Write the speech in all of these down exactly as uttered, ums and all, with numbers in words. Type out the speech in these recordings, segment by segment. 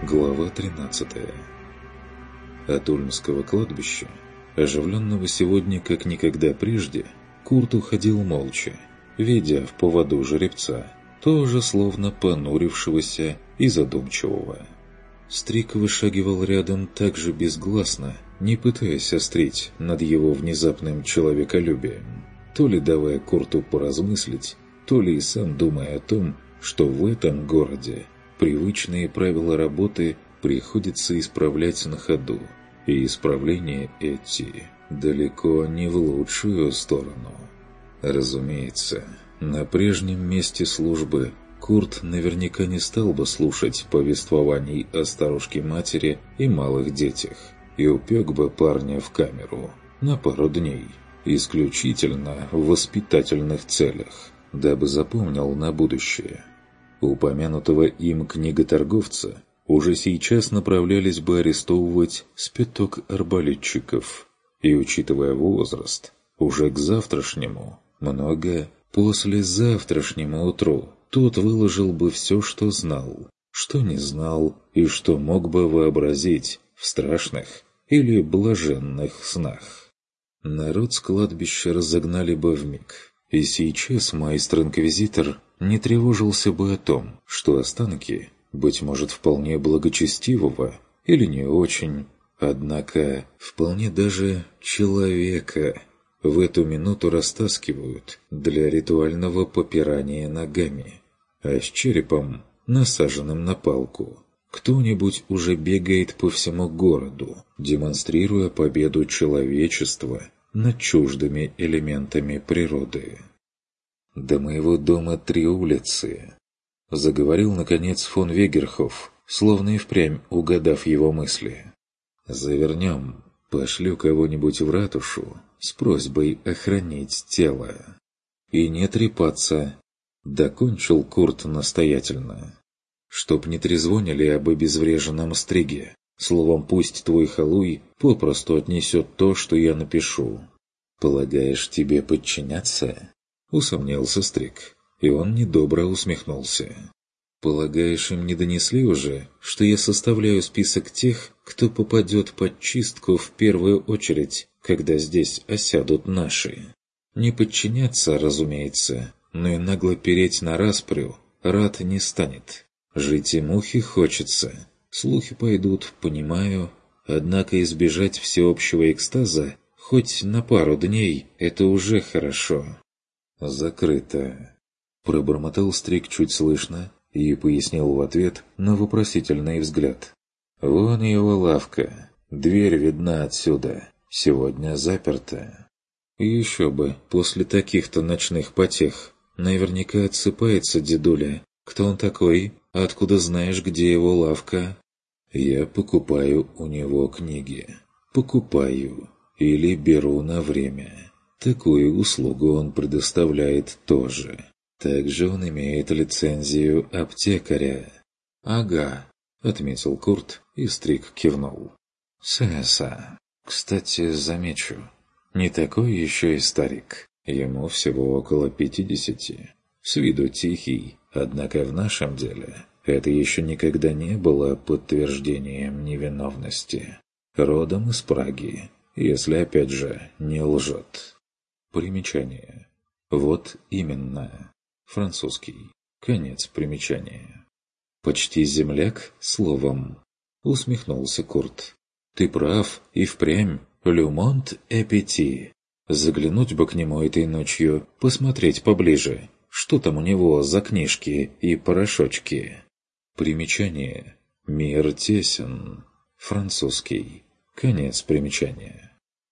Глава тринадцатая. От Ульмского кладбища, оживленного сегодня как никогда прежде, Курт уходил молча, ведя в поводу жеребца, тоже словно понурившегося и задумчивого. Стрик вышагивал рядом так же безгласно, не пытаясь острить над его внезапным человеколюбием, то ли давая Курту поразмыслить, то ли и сам думая о том, что в этом городе привычные правила работы приходится исправлять на ходу, и исправления эти далеко не в лучшую сторону. Разумеется, на прежнем месте службы Курт наверняка не стал бы слушать повествований о старушке-матери и малых детях, и упек бы парня в камеру на пару дней, исключительно в воспитательных целях, дабы запомнил на будущее. Упомянутого им книготорговца уже сейчас направлялись бы арестовывать с пяток арбалетчиков, и, учитывая возраст, уже к завтрашнему, много послезавтрашнему утру тот выложил бы все, что знал, что не знал и что мог бы вообразить в страшных или блаженных снах. Народ с кладбища разогнали бы вмиг, и сейчас майстр-инквизитор не тревожился бы о том, что останки, быть может, вполне благочестивого или не очень, однако вполне даже человека в эту минуту растаскивают для ритуального попирания ногами, а с черепом, насаженным на палку, кто-нибудь уже бегает по всему городу, демонстрируя победу человечества над чуждыми элементами природы. «До моего дома три улицы», — заговорил, наконец, фон Вегерхоф, словно и впрямь угадав его мысли. «Завернем, пошлю кого-нибудь в ратушу с просьбой охранить тело. И не трепаться», — докончил Курт настоятельно. «Чтоб не трезвонили об обезвреженном стриге. Словом, пусть твой халуй попросту отнесет то, что я напишу». «Полагаешь, тебе подчиняться?» — усомнился Стриг, и он недобро усмехнулся. «Полагаешь, им не донесли уже, что я составляю список тех, кто попадет под чистку в первую очередь, когда здесь осядут наши? Не подчиняться, разумеется, но и нагло переть на распрю рад не станет. Жить и мухи хочется. Слухи пойдут, понимаю, однако избежать всеобщего экстаза хоть на пару дней – это уже хорошо». «Закрыто», – пробормотал Стриг чуть слышно и пояснил в ответ на вопросительный взгляд. «Вон его лавка. Дверь видна отсюда. Сегодня заперта». И еще бы, после таких-то ночных потех. Наверняка отсыпается дедуля. Кто он такой? Откуда знаешь, где его лавка? Я покупаю у него книги. Покупаю. Или беру на время. Такую услугу он предоставляет тоже. Также он имеет лицензию аптекаря. «Ага», — отметил Курт, и Стриг кивнул. «Сэса. Кстати, замечу, не такой еще и старик. Ему всего около пятидесяти. С виду тихий, однако в нашем деле это еще никогда не было подтверждением невиновности. Родом из Праги, если опять же не лжет». Примечание. Вот именно. Французский. Конец примечания. «Почти земляк, словом», — усмехнулся Курт. «Ты прав, и впрямь. Люмонт эпети. Заглянуть бы к нему этой ночью, посмотреть поближе, что там у него за книжки и порошочки». Примечание. Мир тесен. Французский. Конец примечания.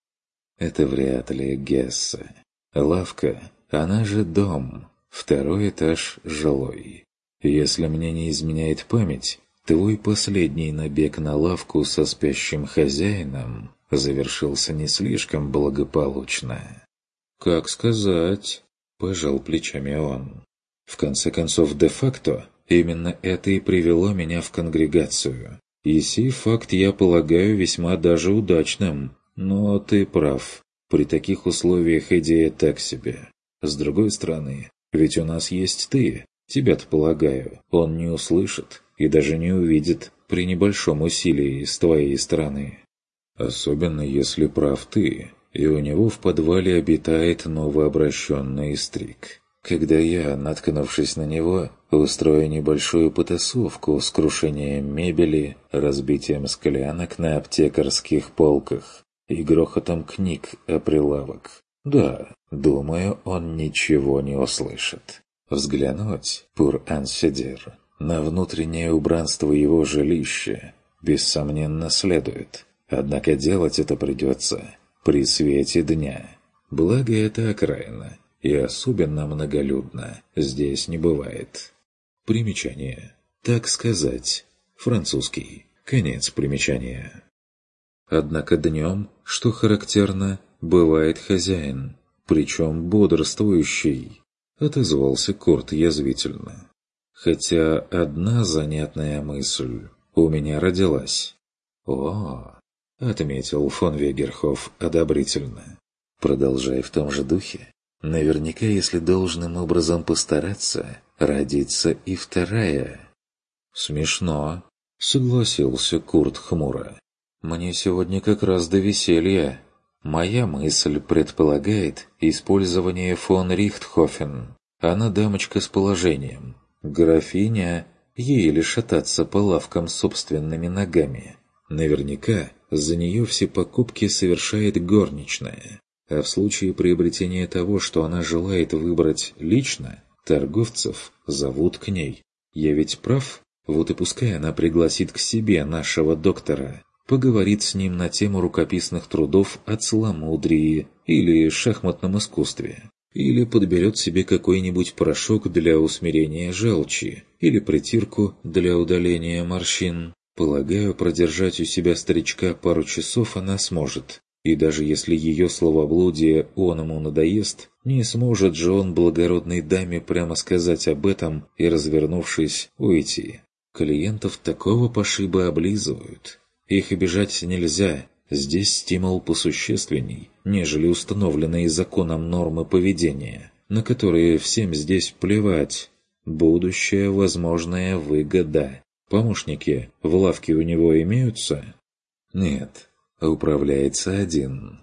Это вряд ли Гессе. Лавка, она же дом. Второй этаж жилой. Если мне не изменяет память, твой последний набег на лавку со спящим хозяином завершился не слишком благополучно. «Как сказать?» – пожал плечами он. «В конце концов, де-факто, именно это и привело меня в конгрегацию. И сей факт я полагаю весьма даже удачным. Но ты прав. При таких условиях идея так себе. С другой стороны, ведь у нас есть ты. Тебя-то, полагаю, он не услышит и даже не увидит, при небольшом усилии с твоей стороны. Особенно если прав ты, и у него в подвале обитает новообращенный стриг. Когда я, наткнувшись на него, устрою небольшую потасовку с крушением мебели, разбитием склянок на аптекарских полках и грохотом книг о прилавок. Да, думаю, он ничего не услышит. Взглянуть, пур-ан-седир, на внутреннее убранство его жилища, бессомненно, следует. Однако делать это придется при свете дня. Благо это окраина, и особенно многолюдно здесь не бывает. Примечание. Так сказать. Французский. Конец примечания. Однако днем, что характерно, бывает хозяин, причем бодрствующий, отозвался Курт язвительно. Хотя одна занятная мысль у меня родилась. О, отметил фон Вегерхоф одобрительно. Продолжай в том же духе. Наверняка, если должным образом постараться, родится и вторая. Смешно, согласился Курт хмуро. Мне сегодня как раз до веселья. Моя мысль предполагает использование фон Рихтхофен. Она дамочка с положением. Графиня, ей ли шататься по лавкам собственными ногами. Наверняка за нее все покупки совершает горничная. А в случае приобретения того, что она желает выбрать лично, торговцев зовут к ней. Я ведь прав? Вот и пускай она пригласит к себе нашего доктора, поговорит с ним на тему рукописных трудов о целомудрии или шахматном искусстве, или подберет себе какой-нибудь порошок для усмирения желчи, или притирку для удаления морщин. Полагаю, продержать у себя старичка пару часов она сможет. И даже если ее словоблудие он ему надоест, не сможет же он благородной даме прямо сказать об этом и, развернувшись, уйти. Клиентов такого пошиба облизывают. Их обижать нельзя, здесь стимул посущественней, нежели установленные законом нормы поведения, на которые всем здесь плевать. Будущая возможная выгода. Помощники в лавке у него имеются? Нет. Управляется один.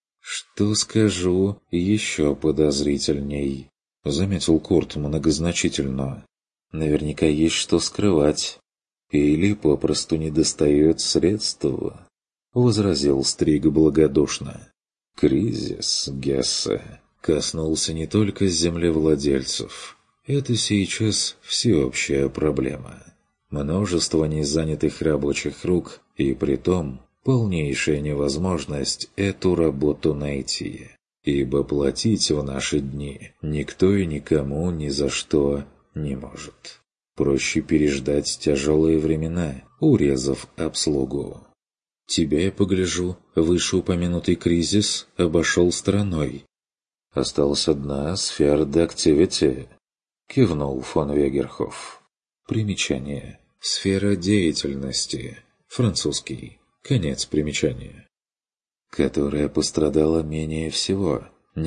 Что скажу, еще подозрительней, заметил Курт многозначительно. Наверняка есть что скрывать. Или попросту недостает средств, возразил Стриг благодушно. Кризис Гессе коснулся не только землевладельцев. Это сейчас всеобщая проблема. Множество незанятых рабочих рук, и притом полнейшая невозможность эту работу найти, ибо платить в наши дни никто и никому ни за что не может. Проще переждать тяжелые времена, урезав обслугу. Тебя, я погляжу, вышеупомянутый кризис обошел стороной. Осталась одна сфера d'activity, кивнул фон Вегерхоф. Примечание. Сфера деятельности. Французский. Конец примечания. Которая пострадала менее всего.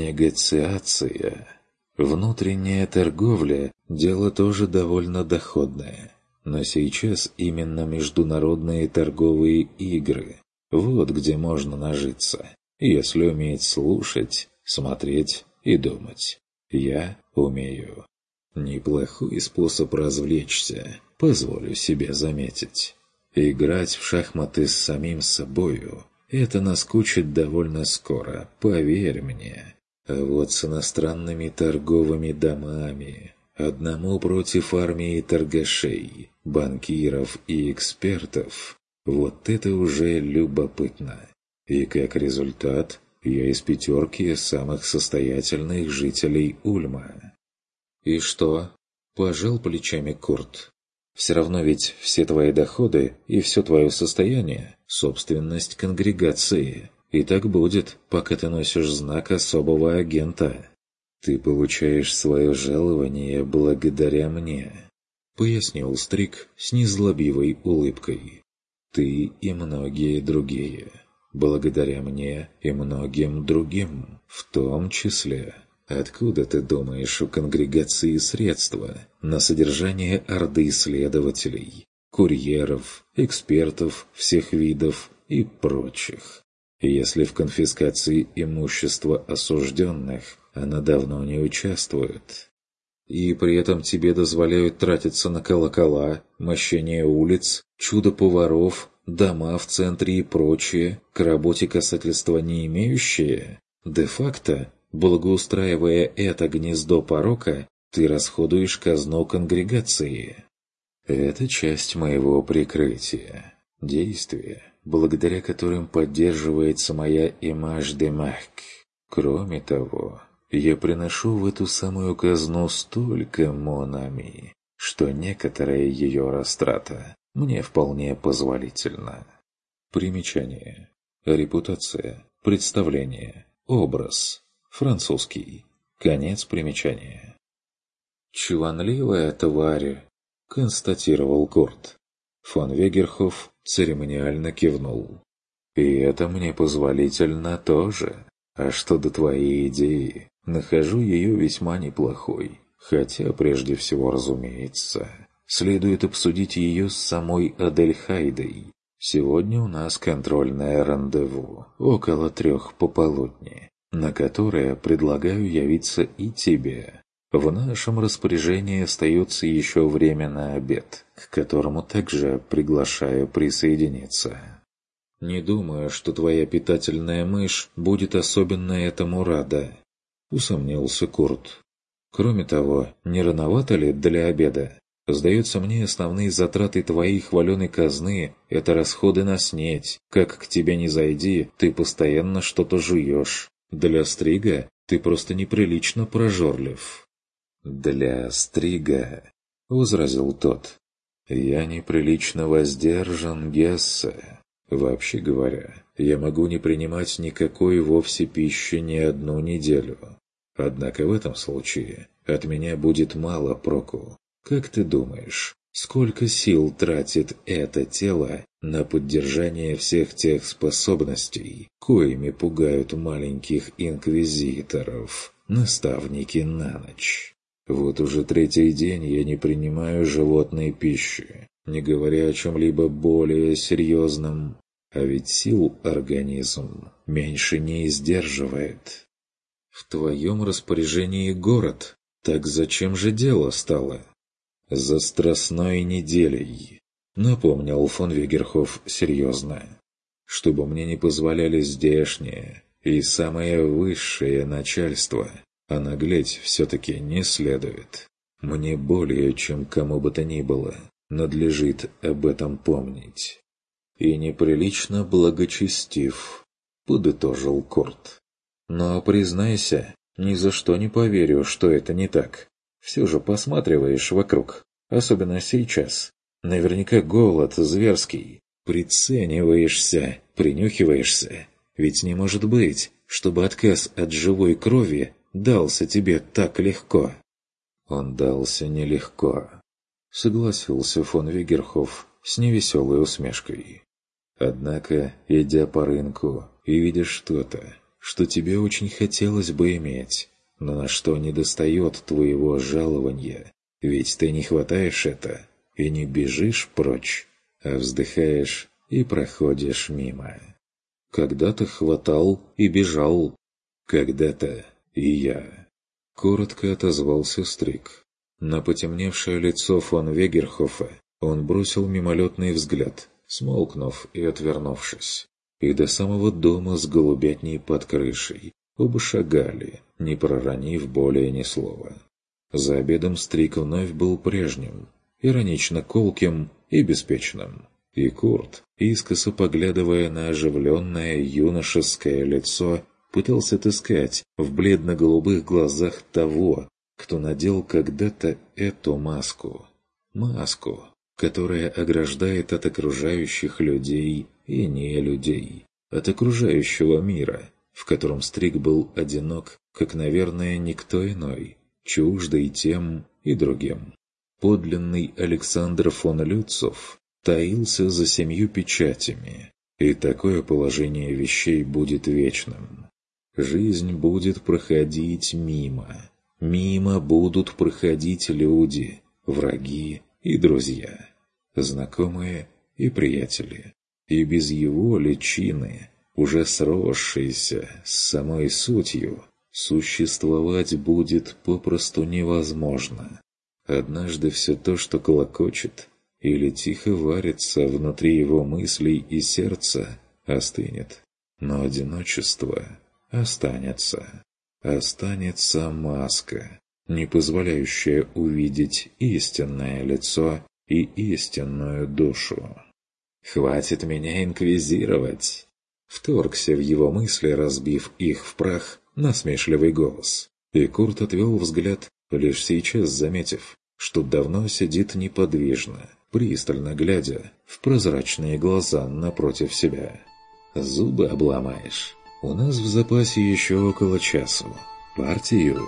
Негациация. Внутренняя торговля – дело тоже довольно доходное. Но сейчас именно международные торговые игры. Вот где можно нажиться, если уметь слушать, смотреть и думать. Я умею. Неплохой способ развлечься, позволю себе заметить. Играть в шахматы с самим собою – это наскучит довольно скоро, поверь мне. А вот с иностранными торговыми домами, одному против армии торгашей, банкиров и экспертов, вот это уже любопытно. И как результат, я из пятерки самых состоятельных жителей Ульма. «И что?» – пожал плечами Курт. «Все равно ведь все твои доходы и все твое состояние – собственность конгрегации. И так будет, пока ты носишь знак особого агента. Ты получаешь свое жалование благодаря мне», – пояснил Стриг с незлобивой улыбкой. «Ты и многие другие. Благодаря мне и многим другим, в том числе». Откуда, ты думаешь, у конгрегации средства на содержание орды исследователей, курьеров, экспертов всех видов и прочих. Если в конфискации имущества осужденных она давно не участвует. И при этом тебе дозволяют тратиться на колокола, мощение улиц, чудо-поваров, дома в центре и прочее, к работе касательства не имеющие. Де-факто, благоустраивая это гнездо порока, ты расходуешь казну конгрегации. Это часть моего прикрытия. Действия, благодаря которым поддерживается моя имаж де марк. Кроме того, я приношу в эту самую казну столько монами, что некоторая ее растрата мне вполне позволительна. Примечание. Репутация, представление, образ. Французский. Конец примечания. «Чванливая тварь», — констатировал Курт. Фон Вегерхоф церемониально кивнул. «И это мне позволительно тоже. А что до твоей идеи, нахожу ее весьма неплохой. Хотя, прежде всего, разумеется, следует обсудить ее с самой Адельхайдой. Сегодня у нас контрольное рандеву, около трех пополудни, на которое предлагаю явиться и тебе. В нашем распоряжении остается еще время на обед, к которому также приглашаю присоединиться. Не думаю, что твоя питательная мышь будет особенно этому рада», — усомнился Курт. «Кроме того, не рановато ли для обеда? Сдается мне, основные затраты твоей хваленой казны — это расходы на снеть. Как к тебе не зайди, ты постоянно что-то жуешь. Для стрига ты просто неприлично прожорлив». «Для стрига», — возразил тот, — «я неприлично воздержан, Гессе. Вообще говоря, я могу не принимать никакой вовсе пищи ни одну неделю. Однако в этом случае от меня будет мало проку. Как ты думаешь, сколько сил тратит это тело на поддержание всех тех способностей, коими пугают маленьких инквизиторов, наставники на ночь? Вот уже третий день я не принимаю животной пищи, не говоря о чем-либо более серьезном. А ведь сил организм меньше не издерживает. В твоем распоряжении город, так зачем же дело стало? За страстной неделей, напомнил фон Вегерхоф серьезно, чтобы мне не позволяли здешнее и самое высшее начальство, а наглеть все-таки не следует. Мне более чем кому бы то ни было надлежит об этом помнить. И неприлично благочестив, подытожил Курт. Но, признайся, ни за что не поверю, что это не так. Все же посматриваешь вокруг, особенно сейчас. Наверняка голод зверский. Прицениваешься, принюхиваешься. Ведь не может быть, чтобы отказ от живой крови дался тебе так легко. Он дался нелегко, согласился фон Вегерхоф с невеселой усмешкой. Однако, идя по рынку и видя что-то, что тебе очень хотелось бы иметь, но на что недостает твоего жалования, ведь ты не хватаешь это и не бежишь прочь, а вздыхаешь и проходишь мимо. Когда-то хватал и бежал, когда-то и я. Коротко отозвался Стриг. На потемневшее лицо фон Вегерхофа он бросил мимолетный взгляд, смолкнув и отвернувшись. И до самого дома с голубятней под крышей оба шагали, не проронив более ни слова. За обедом Стриг вновь был прежним, иронично колким и беспечным. И Курт, искоса поглядывая на оживленное юношеское лицо, пытался отыскать в бледно-голубых глазах того, кто надел когда-то эту маску. Маску, которая ограждает от окружающих людей и не людей, от окружающего мира, в котором Стриг был одинок, как, наверное, никто иной, чуждый тем и другим. Подлинный Александр фон Люцов таился за семью печатями, и такое положение вещей будет вечным. Жизнь будет проходить мимо. Мимо будут проходить люди, враги и друзья. знакомые и приятели. И без его личины, уже сросшейся с самой сутью, существовать будет попросту невозможно. Однажды все то, что клокочет или тихо варится внутри его мыслей и сердца, остынет. Но одиночество останется. Останется маска, не позволяющая увидеть истинное лицо и истинную душу. «Хватит меня инквизировать!» Вторгся в его мысли, разбив их в прах, насмешливый голос. И Курт отвел взгляд, лишь сейчас заметив, что давно сидит неподвижно, пристально глядя в прозрачные глаза напротив себя. «Зубы обломаешь. У нас в запасе еще около часу. Партию!»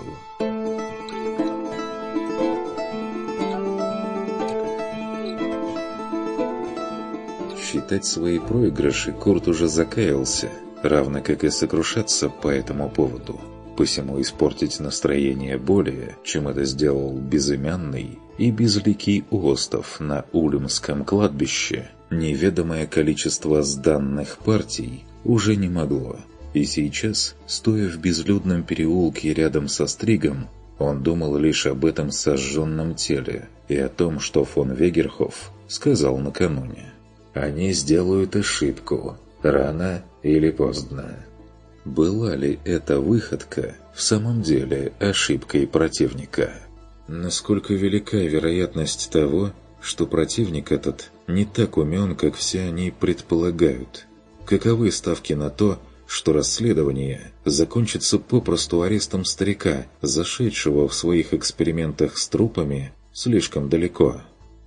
Считать свои проигрыши Курт уже закаялся, равно как и сокрушаться по этому поводу. Посему испортить настроение более, чем это сделал безымянный и безликий остов на Ульмском кладбище, неведомое количество сданных партий уже не могло. И сейчас, стоя в безлюдном переулке рядом со Стригом, он думал лишь об этом сожженном теле и о том, что фон Вегерхоф сказал накануне. Они сделают ошибку, рано или поздно. Была ли эта выходка в самом деле ошибкой противника? Насколько велика вероятность того, что противник этот не так умен, как все они предполагают? Каковы ставки на то, что расследование закончится попросту арестом старика, зашедшего в своих экспериментах с трупами слишком далеко?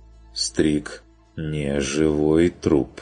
Стриг не живой труп.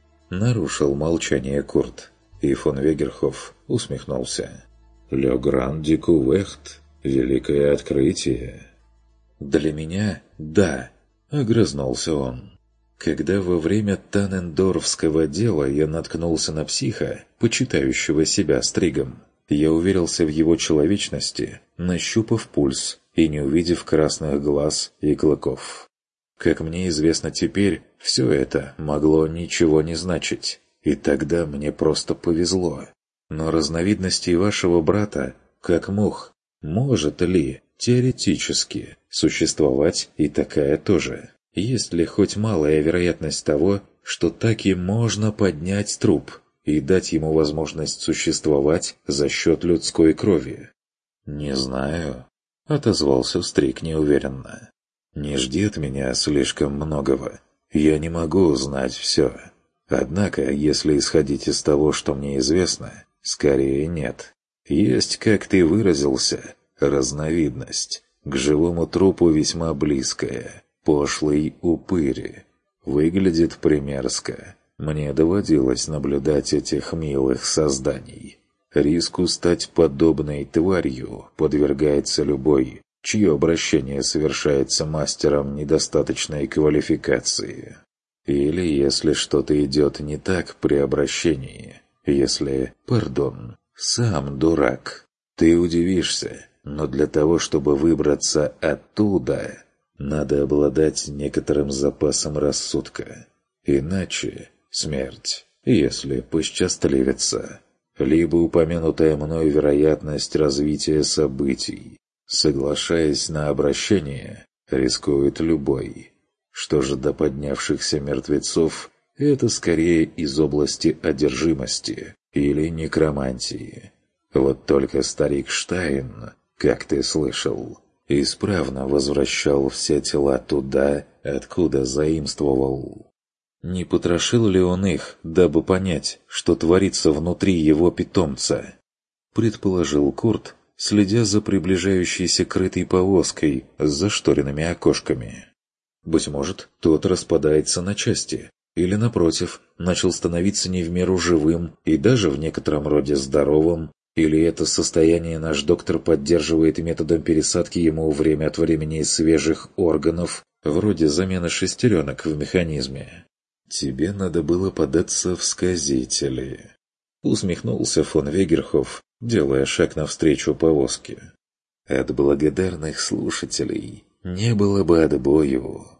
Нарушил молчание Курт, и фон Вегерхоф усмехнулся. «Ле гран декувехт, великое открытие». «Для меня – да», – огрызнулся он. Когда во время Таннендорфского дела я наткнулся на психа, почитающего себя Стригом, я уверился в его человечности, нащупав пульс и не увидев красных глаз и клыков. Как мне известно теперь, все это могло ничего не значить, и тогда мне просто повезло. Но разновидностей вашего брата, как мух, может ли, теоретически, существовать и такая тоже? Есть ли хоть малая вероятность того, что таки можно поднять труп и дать ему возможность существовать за счет людской крови? «Не знаю», — отозвался Стриг неуверенно. «Не жди от меня слишком многого. Я не могу узнать все. Однако, если исходить из того, что мне известно, скорее нет. Есть, как ты выразился, разновидность, к живому трупу весьма близкая, пошлый упырь. Выглядит примерзко. Мне доводилось наблюдать этих милых созданий. Риску стать подобной тварью подвергается любой, чье обращение совершается мастером недостаточной квалификации. Или если что-то идет не так при обращении, если, пардон, сам дурак, ты удивишься, но для того, чтобы выбраться оттуда, надо обладать некоторым запасом рассудка. Иначе смерть, если посчастливится, либо упомянутая мной вероятность развития событий. Соглашаясь на обращение, рискует любой. Что же до поднявшихся мертвецов, это скорее из области одержимости или некромантии. Вот только старик Штайн, как ты слышал, исправно возвращал все тела туда, откуда заимствовал. Не потрошил ли он их, дабы понять, что творится внутри его питомца? Предположил Курт, следя за приближающейся крытой повозкой с зашторенными окошками. Быть может, тот распадается на части, или, напротив, начал становиться не в меру живым и даже в некотором роде здоровым, или это состояние наш доктор поддерживает методом пересадки ему время от времени свежих органов, вроде замены шестеренок в механизме. «Тебе надо было податься в сказители», — усмехнулся фон Вегерхоф, делая шаг навстречу повозке. «От благодарных слушателей не было бы отбою».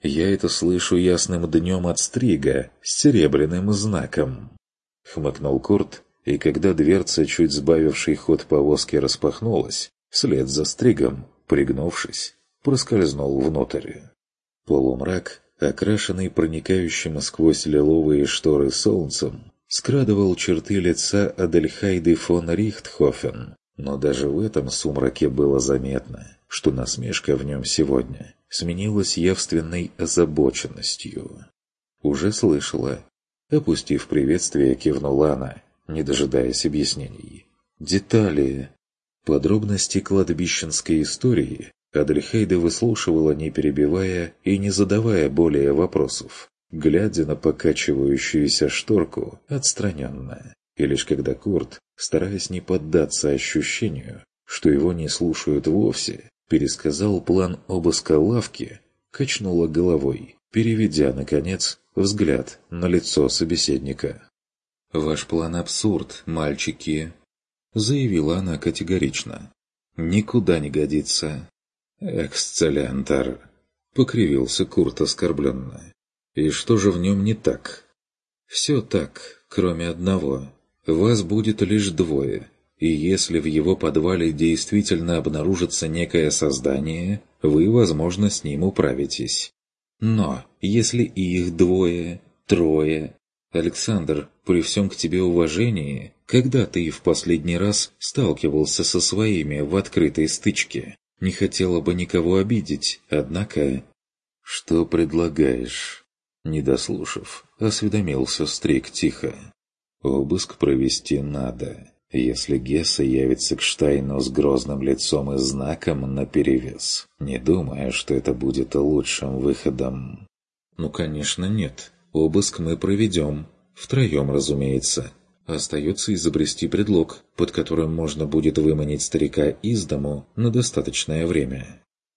Я это слышу ясным днем от Стрига с серебряным знаком. Хмыкнул Курт, и когда дверца, чуть сбавившей ход повозки, распахнулась, вслед за Стригом, пригнувшись, проскользнул внутрь. Полумрак, окрашенный проникающим сквозь лиловые шторы солнцем, скрадывал черты лица Адельхайды фон Рихтхофен, но даже в этом сумраке было заметно, что насмешка в нем сегодня сменилась явственной озабоченностью. «Уже слышала». Опустив приветствие, кивнула она, не дожидаясь объяснений. «Детали». Подробности кладбищенской истории Адельхейда выслушивала, не перебивая и не задавая более вопросов, глядя на покачивающуюся шторку отстраненно. И лишь когда Курт, стараясь не поддаться ощущению, что его не слушают вовсе, пересказал план обыска лавки, качнула головой, переведя, наконец, взгляд на лицо собеседника. «Ваш план абсурд, мальчики», — заявила она категорично. «Никуда не годится». «Эксцеллентар», — покривился Курт оскорбленно. «И что же в нем не так?» «Все так, кроме одного. Вас будет лишь двое. И если в его подвале действительно обнаружится некое создание, вы, возможно, с ним управитесь. Но если их двое, трое... Александр, при всем к тебе уважении, когда ты в последний раз сталкивался со своими в открытой стычке? Не хотела бы никого обидеть, однако...» «Что предлагаешь?» Не дослушав, осведомился Стриг тихо. «Обыск провести надо. Если Гесса явится к Штайну с грозным лицом и знаком наперевес, не думая, что это будет лучшим выходом». «Ну, конечно, нет. Обыск мы проведем. Втроем, разумеется. Остается изобрести предлог, под которым можно будет выманить старика из дому на достаточное время».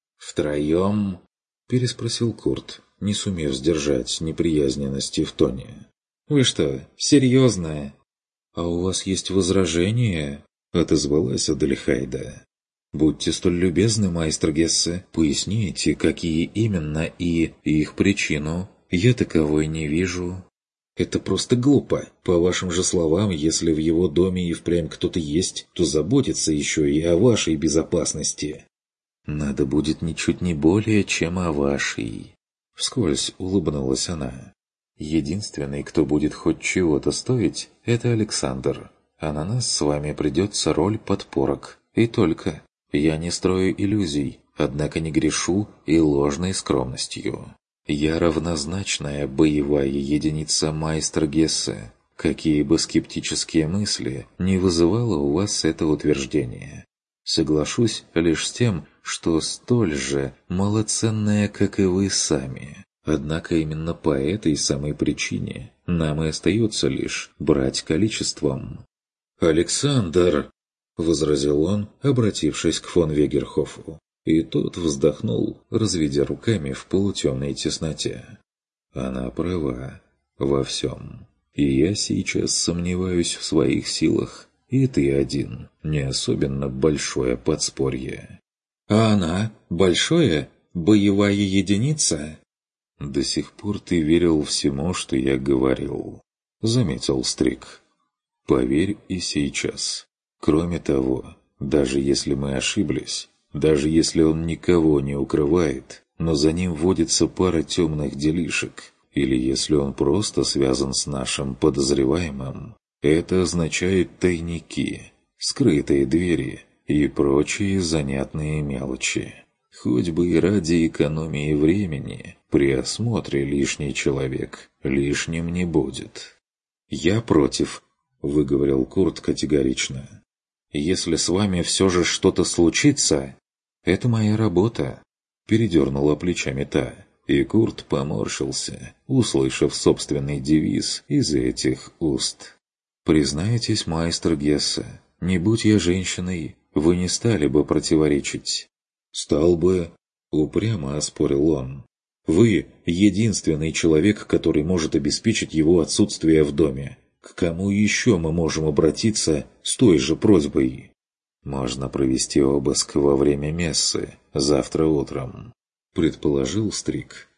«Втроем?» – переспросил Курт, не сумев сдержать неприязненности в тоне. «Вы что, серьезно?» «А у вас есть возражения?» – отозвалась Адельхайда. «Будьте столь любезны, майстер Гессе, поясните, какие именно и их причину. Я таковой не вижу». «Это просто глупо. По вашим же словам, если в его доме и впрямь кто-то есть, то заботится еще и о вашей безопасности». «Надо будет ничуть не более, чем о вашей». Вскользь улыбнулась она. «Единственный, кто будет хоть чего-то стоить, это Александр. А на нас с вами придется роль подпорок. И только. Я не строю иллюзий, однако не грешу и ложной скромностью. Я равнозначная боевая единица майстер Гессе. Какие бы скептические мысли не вызывало у вас это утверждение. Соглашусь лишь с тем, что столь же малоценная, как и вы сами. Однако именно по этой самой причине нам и остается лишь брать количеством». «Александр!» — возразил он, обратившись к фон Вегерхофу. И тот вздохнул, разведя руками в полутемной тесноте. «Она права во всем. И я сейчас сомневаюсь в своих силах. И ты один, не особенно большое подспорье». «А она? Большое? Боевая единица?» «До сих пор ты верил всему, что я говорил», — заметил Стриг. «Поверь и сейчас. Кроме того, даже если мы ошиблись, даже если он никого не укрывает, но за ним водится пара темных делишек, или если он просто связан с нашим подозреваемым, это означает тайники, скрытые двери и прочие занятные мелочи. Хоть бы и ради экономии времени, при осмотре лишний человек лишним не будет». «Я против», — выговорил Курт категорично. «Если с вами все же что-то случится, это моя работа», — передернула плечами та, и Курт поморщился, услышав собственный девиз из этих уст. «Признайтесь, майстер Гессе, не будь я женщиной, вы не стали бы противоречить». «Стал бы», — упрямо оспорил он. «Вы — единственный человек, который может обеспечить его отсутствие в доме. К кому еще мы можем обратиться с той же просьбой?» «Можно провести обыск во время мессы, завтра утром», — предположил Стриг,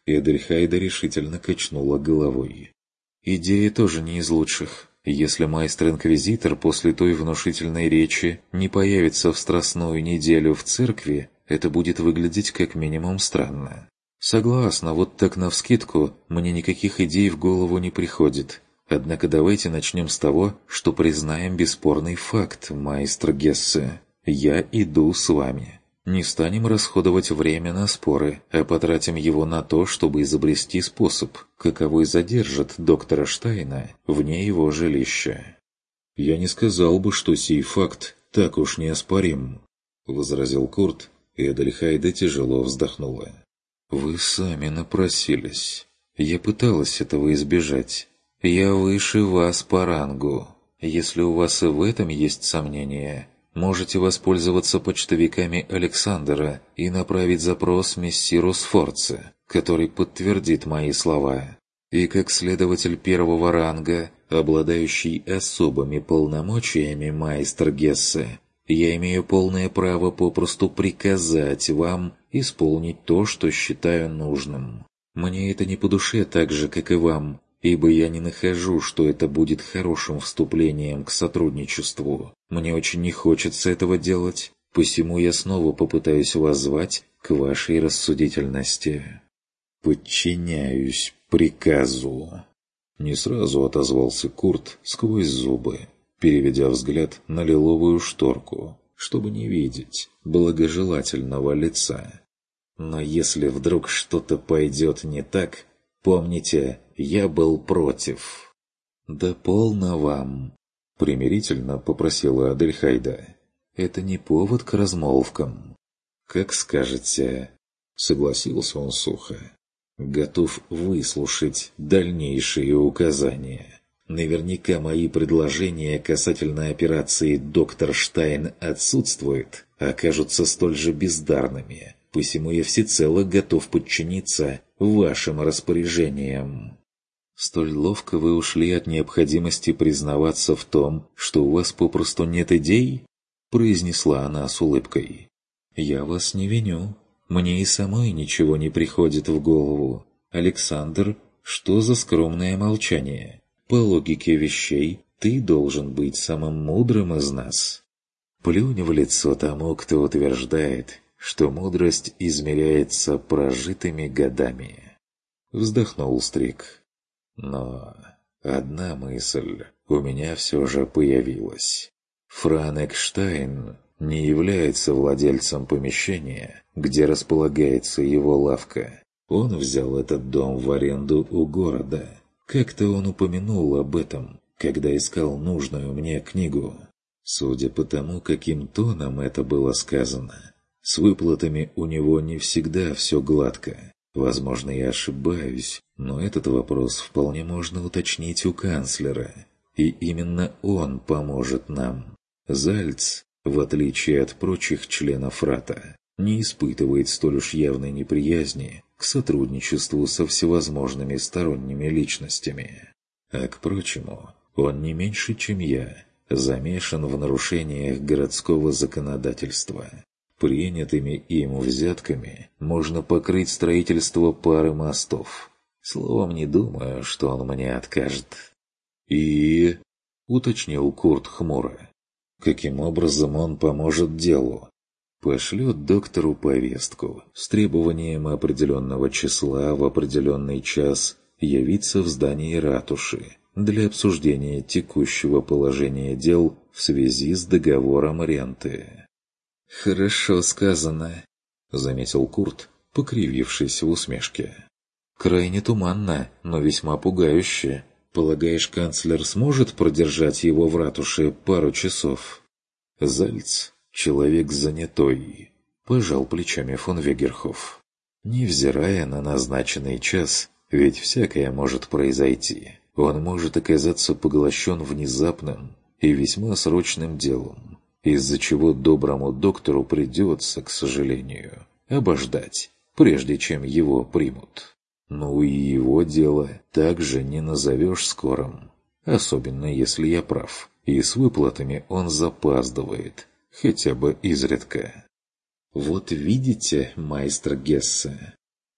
Эдельхайда решительно качнула головой. «Идея тоже не из лучших. Если майстер-инквизитор после той внушительной речи не появится в страстную неделю в церкви, это будет выглядеть как минимум странно. Согласна, вот так навскидку мне никаких идей в голову не приходит. Однако давайте начнем с того, что признаем бесспорный факт, майстер Гессе. Я иду с вами. Не станем расходовать время на споры, а потратим его на то, чтобы изобрести способ, каковой задержит доктора Штайна вне его жилища». «Я не сказал бы, что сей факт так уж неоспорим», — возразил Курт, и Эдельхайда тяжело вздохнула. «Вы сами напросились. Я пыталась этого избежать. Я выше вас по рангу. Если у вас и в этом есть сомнения, можете воспользоваться почтовиками Александра и направить запрос мессиру Сфорце, который подтвердит мои слова. И как следователь первого ранга, обладающий особыми полномочиями, майстер Гессе, я имею полное право попросту приказать вам исполнить то, что считаю нужным. Мне это не по душе так же, как и вам, ибо я не нахожу, что это будет хорошим вступлением к сотрудничеству. Мне очень не хочется этого делать, посему я снова попытаюсь воззвать к вашей рассудительности». «Подчиняюсь приказу», — не сразу отозвался Курт сквозь зубы, переведя взгляд на лиловую шторку, чтобы не видеть благожелательного лица. «Но если вдруг что-то пойдет не так, помните, я был против». «Да полно вам», — примирительно попросила Адельхайда. «Это не повод к размолвкам». «Как скажете», — согласился он сухо. «Готов выслушать дальнейшие указания. Наверняка мои предложения касательно операции «Доктор Штайн» отсутствуют, окажутся столь же бездарными, посему я всецело готов подчиниться вашим распоряжениям». «Столь ловко вы ушли от необходимости признаваться в том, что у вас попросту нет идей?» — произнесла она с улыбкой. «Я вас не виню. Мне и самой ничего не приходит в голову. Александр, что за скромное молчание? По логике вещей, ты должен быть самым мудрым из нас». Плюнь в лицо тому, кто утверждает, что мудрость измеряется прожитыми годами. Вздохнул Стрик. Но одна мысль у меня все же появилась. Франк Штайн не является владельцем помещения, где располагается его лавка. Он взял этот дом в аренду у города. Как-то он упомянул об этом, когда искал нужную мне книгу. Судя по тому, каким тоном это было сказано, с выплатами у него не всегда все гладко. Возможно, я ошибаюсь, но этот вопрос вполне можно уточнить у канцлера. И именно он поможет нам. Зальц, в отличие от прочих членов Рата, не испытывает столь уж явной неприязни к сотрудничеству со всевозможными сторонними личностями. А к прочему, он не меньше, чем я, замешан в нарушениях городского законодательства. Принятыми им взятками можно покрыть строительство пары мостов. Словом, не думаю, что он мне откажет. «И...» — уточнил Курт хмуро. «Каким образом он поможет делу?» «Пошлет доктору повестку с требованием определенного числа в определенный час явиться в здании ратуши для обсуждения текущего положения дел в связи с договором ренты». «Хорошо сказано», — заметил Курт, покривившись в усмешке. «Крайне туманно, но весьма пугающе. Полагаешь, канцлер сможет продержать его в ратуше пару часов?» «Зальц — человек занятой», — пожал плечами фон Вегерхоф. «Невзирая на назначенный час, ведь всякое может произойти. Он может оказаться поглощен внезапным и весьма срочным делом, из-за чего доброму доктору придется, к сожалению, обождать, прежде чем его примут. Ну и его дело также не назовешь скорым, особенно если я прав, и с выплатами он запаздывает, хотя бы изредка». «Вот видите, майстер Гессе»,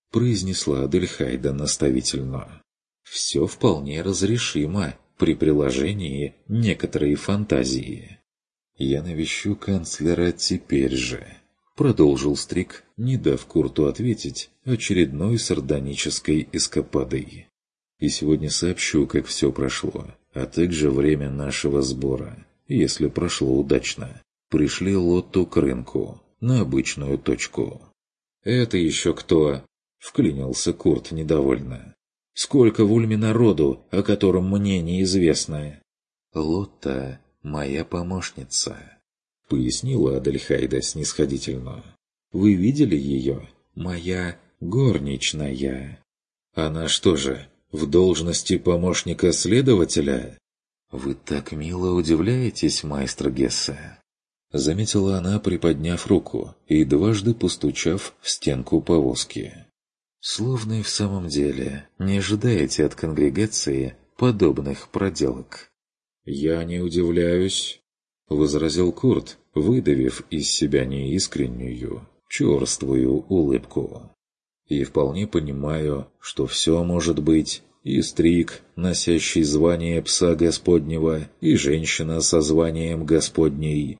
— произнесла Адельхайда наставительно. «Все вполне разрешимо при приложении некоторой фантазии». «Я навещу канцлера теперь же», — продолжил Стрик, не дав Курту ответить очередной сардонической эскападой. «И сегодня сообщу, как все прошло, а также время нашего сбора. Если прошло удачно, пришли лотту к рынку, на обычную точку». «Это еще кто?» — вклинился Курт недовольно. «Сколько в Ульме народу, о котором мне неизвестно?» «Лотта — моя помощница», — пояснила Адельхайда снисходительно. «Вы видели ее? Моя горничная». «Она что же, в должности помощника следователя?» «Вы так мило удивляетесь, майстер Гессе», — заметила она, приподняв руку и дважды постучав в стенку повозки. «Словно и в самом деле не ожидаете от конгрегации подобных проделок». «Я не удивляюсь», — возразил Курт, выдавив из себя неискреннюю, черствую улыбку. «И вполне понимаю, что все может быть, и Стрик, носящий звание пса Господнего, и женщина со званием Господней».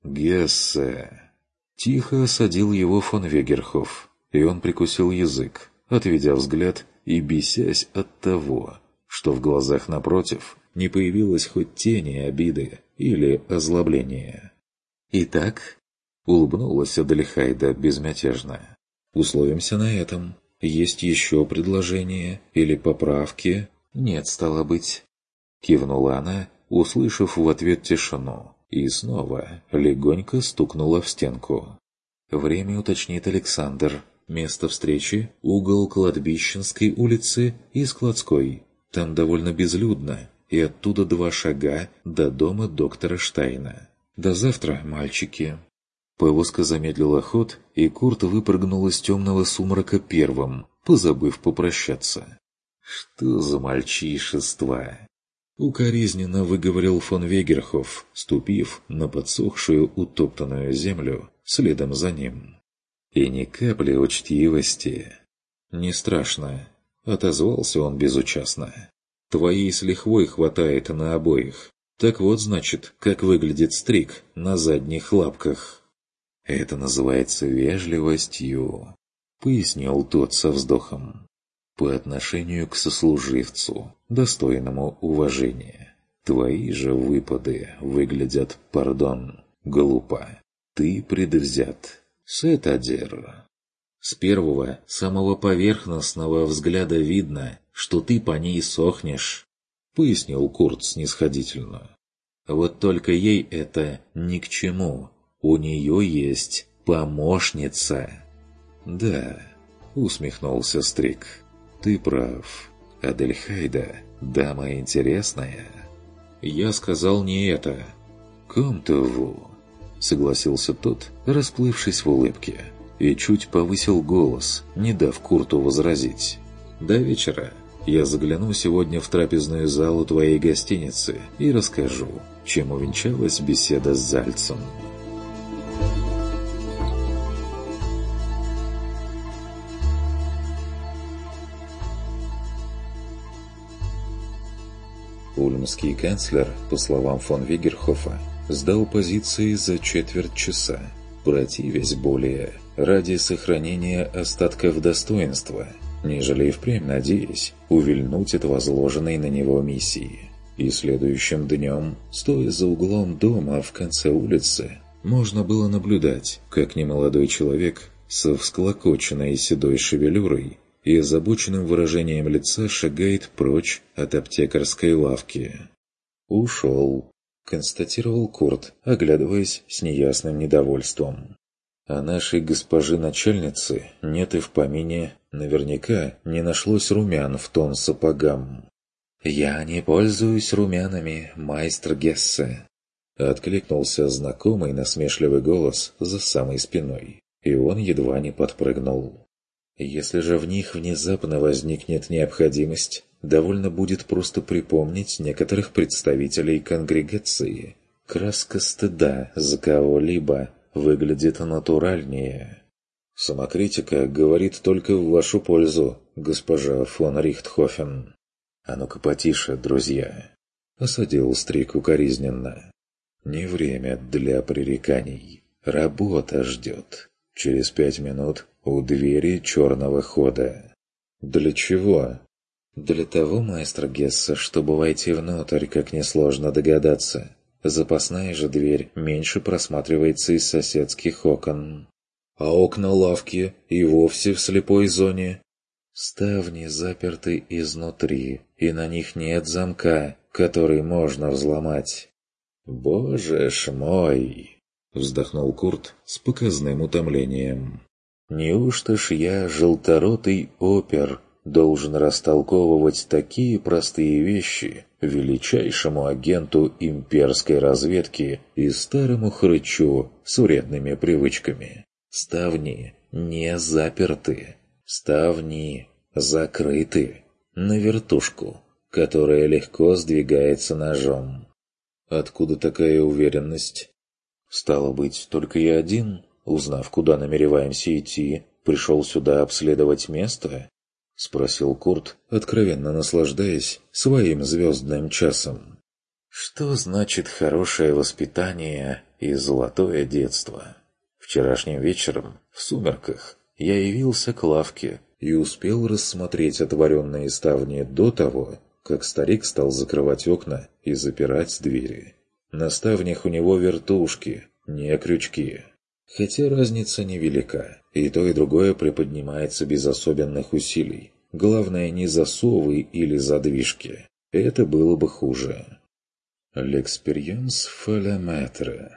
«Гессе!» Тихо осадил его фон Вегерхоф, и он прикусил язык, отведя взгляд и бесясь от того, что в глазах напротив не появилось хоть тени обиды или озлобления. «Итак», — улыбнулась Адельхайда безмятежно, — «условимся на этом. Есть еще предложения или поправки?» «Нет, стало быть», — кивнула она, услышав в ответ тишину, и снова легонько стукнула в стенку. «Время уточнит Александр. Место встречи – угол Кладбищенской улицы и Складской. Там довольно безлюдно, и оттуда два шага до дома доктора Штайна. До завтра, мальчики». Повозка замедлила ход, и Курт выпрыгнул из темного сумрака первым, позабыв попрощаться. «Что за мальчишество?» Укоризненно выговорил фон Вегерхоф, ступив на подсохшую утоптанную землю следом за ним. «И ни капли учтивости». «Не страшно», — отозвался он безучастно. «Твоей с лихвой хватает на обоих. Так вот, значит, как выглядит Стрик на задних лапках». «Это называется вежливостью», — пояснил тот со вздохом. «По отношению к сослуживцу, достойному уважения. Твои же выпады выглядят, пардон, глупо. Ты предвзят. Сетадер». «С первого, самого поверхностного взгляда видно, что ты по ней сохнешь», — пояснил Курт снисходительно. «Вот только ей это ни к чему. У нее есть помощница». «Да», — усмехнулся Стрик, — «ты прав. Адельхайда — дама интересная». «Я сказал не это». «Комтову», — согласился тот, расплывшись в улыбке, и чуть повысил голос, не дав Курту возразить. «До вечера я загляну сегодня в трапезную залу твоей гостиницы и расскажу, чем увенчалась беседа с Зальцем». Ульмский канцлер, по словам фон Вегерхофа, сдал позиции за четверть часа, противясь более ради сохранения остатков достоинства, нежели и впрямь надеясь увильнуть от возложенной на него миссии. И следующим днем, стоя за углом дома в конце улицы, можно было наблюдать, как немолодой человек со всклокоченной седой шевелюрой и озабоченным выражением лица шагает прочь от аптекарской лавки. «Ушел», — констатировал Курт, оглядываясь с неясным недовольством. «А нашей госпожи-начальницы нет и в помине, наверняка не нашлось румян в тон сапогам». «Я не пользуюсь румянами, майстер Гессе», — откликнулся знакомый насмешливый голос за самой спиной, и он едва не подпрыгнул. «Если же в них внезапно возникнет необходимость, довольно будет просто припомнить некоторых представителей конгрегации. Краска стыда за кого-либо выглядит натуральнее». Самокритика говорит только в вашу пользу, госпожа фон Рихтхофен. А ну-ка потише, друзья. Осадил Стрик укоризненно. Не время для пререканий. Работа ждет. Через пять минут у двери черного хода. Для чего? Для того, маэстро Гесса, чтобы войти внутрь, как несложно догадаться. Запасная же дверь меньше просматривается из соседских окон. А окна лавки и вовсе в слепой зоне. Ставни заперты изнутри, и на них нет замка, который можно взломать. «Боже ж мой!» — вздохнул Курт с показным утомлением. «Неужто ж я, желторотый опер, должен растолковывать такие простые вещи величайшему агенту имперской разведки и старому хрычу с вредными привычками? Ставни не заперты, ставни закрыты на вертушку, которая легко сдвигается ножом». «Откуда такая уверенность?» «Стало быть, только я один, узнав, куда намереваемся идти, пришел сюда обследовать место?» — спросил Курт, откровенно наслаждаясь своим звездным часом. «Что значит хорошее воспитание и золотое детство? Вчерашним вечером, в сумерках, я явился к лавке и успел рассмотреть отворенные ставни до того, как старик стал закрывать окна и запирать двери. На ставнях у него вертушки, не крючки. Хотя разница невелика, и то и другое приподнимается без особенных усилий. Главное, не засовы или задвижки. Это было бы хуже. «L'expérience fait le maître».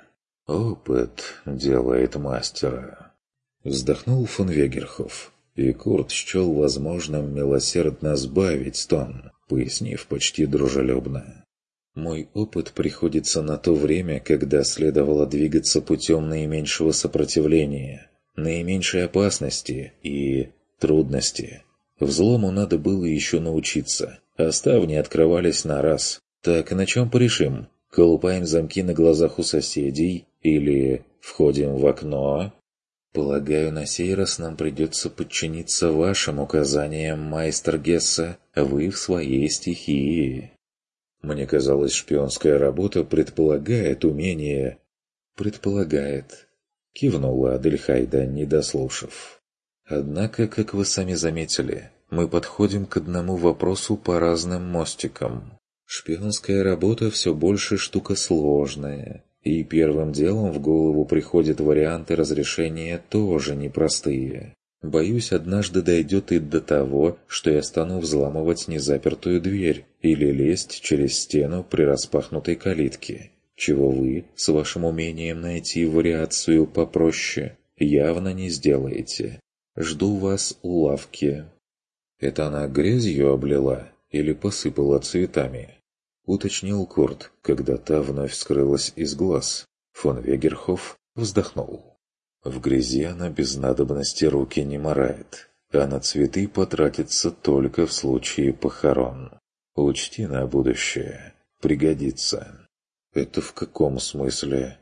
«Опыт делает мастера», — вздохнул фон Вегерхоф, и Курт счел возможным милосердно сбавить тон, пояснив почти дружелюбно. «Мой опыт приходится на то время, когда следовало двигаться путем наименьшего сопротивления, наименьшей опасности и трудности. Взлому надо было еще научиться, а ставни открывались на раз. Так на чем порешим? Колупаем замки на глазах у соседей или входим в окно?» «Полагаю, на сей раз нам придется подчиниться вашим указаниям, майстер Гесса, вы в своей стихии». «Мне казалось, шпионская работа предполагает умение...» «Предполагает», — кивнула Адельхайда, не дослушав. «Однако, как вы сами заметили, мы подходим к одному вопросу по разным мостикам. Шпионская работа все больше штука сложная». И первым делом в голову приходят варианты разрешения тоже непростые. Боюсь, однажды дойдет и до того, что я стану взламывать незапертую дверь или лезть через стену при распахнутой калитке, чего вы, с вашим умением найти вариацию попроще, явно не сделаете. Жду вас у лавки». «Это она грязью облила или посыпала цветами?» — уточнил Курт, когда та вновь скрылась из глаз. Фон Вегерхоф вздохнул. «В грязи она без надобности руки не морает, а на цветы потратится только в случае похорон. Учти на будущее. Пригодится». «Это в каком смысле?»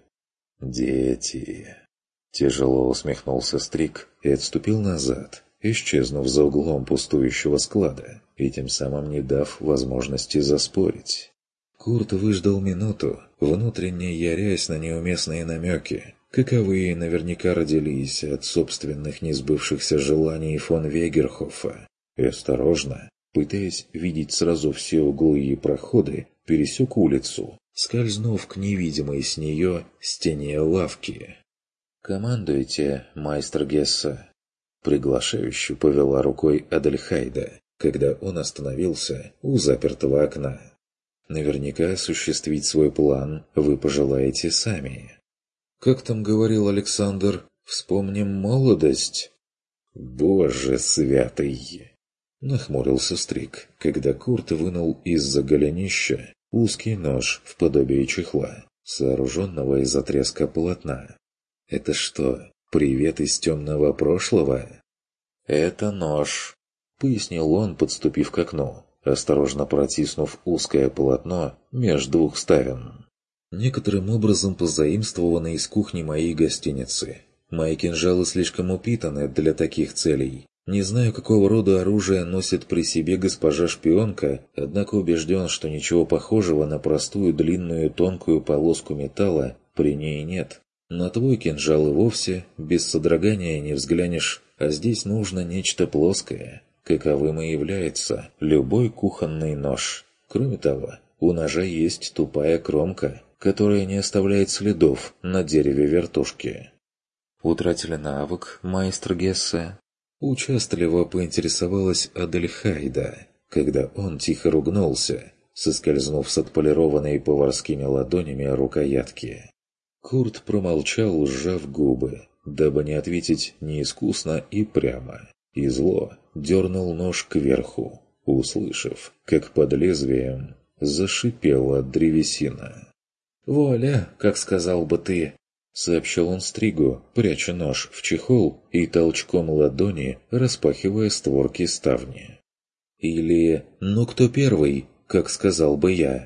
«Дети». Тяжело усмехнулся Стрик и отступил назад, исчезнув за углом пустующего склада и тем самым не дав возможности заспорить. Курт выждал минуту, внутренне ярясь на неуместные намеки, каковые наверняка родились от собственных несбывшихся желаний фон Вегерхофа, и осторожно, пытаясь видеть сразу все углы и проходы, пересек улицу, скользнув к невидимой с нее стене лавки. «Командуйте, майстер Гесса!» Приглашающе повела рукой Адельхайда, когда он остановился у запертого окна. «Наверняка осуществить свой план вы пожелаете сами». «Как там говорил Александр, вспомним молодость?» «Боже святый!» — нахмурился Стрик, когда Курт вынул из-за голенища узкий нож в подобие чехла, сооруженного из отрезка полотна. «Это что, привет из темного прошлого?» «Это нож», — пояснил он, подступив к окну, осторожно протиснув узкое полотно между двух ставен. «Некоторым образом позаимствовано из кухни моей гостиницы. Мои кинжалы слишком упитаны для таких целей. Не знаю, какого рода оружие носит при себе госпожа-шпионка, однако убежден, что ничего похожего на простую длинную тонкую полоску металла при ней нет. На твой кинжал и вовсе без содрогания не взглянешь, а здесь нужно нечто плоское, каковым и является любой кухонный нож. Кроме того, у ножа есть тупая кромка, которая не оставляет следов на дереве вертушки. «Утратили навык, майстер Гессе?» Участливо поинтересовалась Адельхайда, когда он тихо ругнулся, соскользнув с отполированной поварскими ладонями рукоятки. Курт промолчал, сжав губы, дабы не ответить неискусно и прямо, и зло дернул нож кверху, услышав, как под лезвием зашипела древесина. «Воля, как сказал бы ты!» — сообщил он Стригу, пряча нож в чехол и толчком ладони распахивая створки ставни. Или «ну кто первый, как сказал бы я».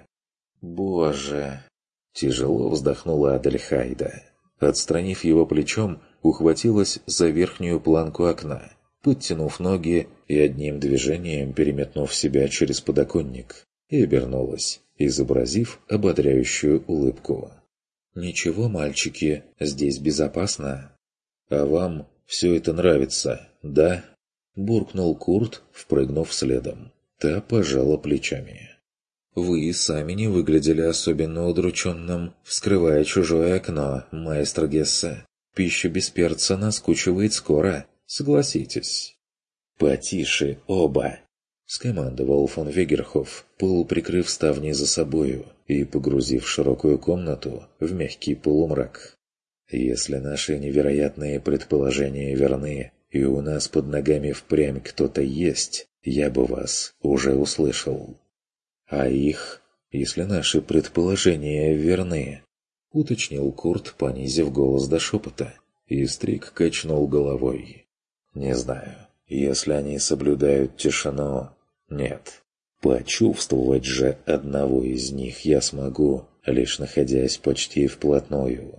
«Боже!» — тяжело вздохнула Адельхайда. Отстранив его плечом, ухватилась за верхнюю планку окна, подтянув ноги и одним движением переметнув себя через подоконник, и обернулась, изобразив ободряющую улыбку. «Ничего, мальчики, здесь безопасно». «А вам все это нравится, да?» – буркнул Курт, впрыгнув следом. Та пожала плечами. «Вы сами не выглядели особенно удрученным, вскрывая чужое окно, майстер Гессе. Пища без перца наскучивает скоро, согласитесь». «Потише оба!» — скомандовал фон Вегерхоф, полуприкрыв ставни за собою и погрузив широкую комнату в мягкий полумрак. «Если наши невероятные предположения верны, и у нас под ногами впрямь кто-то есть, я бы вас уже услышал. А их, если наши предположения верны?» — уточнил Курт, понизив голос до шепота, и Стриг качнул головой. «Не знаю. Если они соблюдают тишину, нет. Почувствовать же одного из них я смогу, лишь находясь почти вплотную».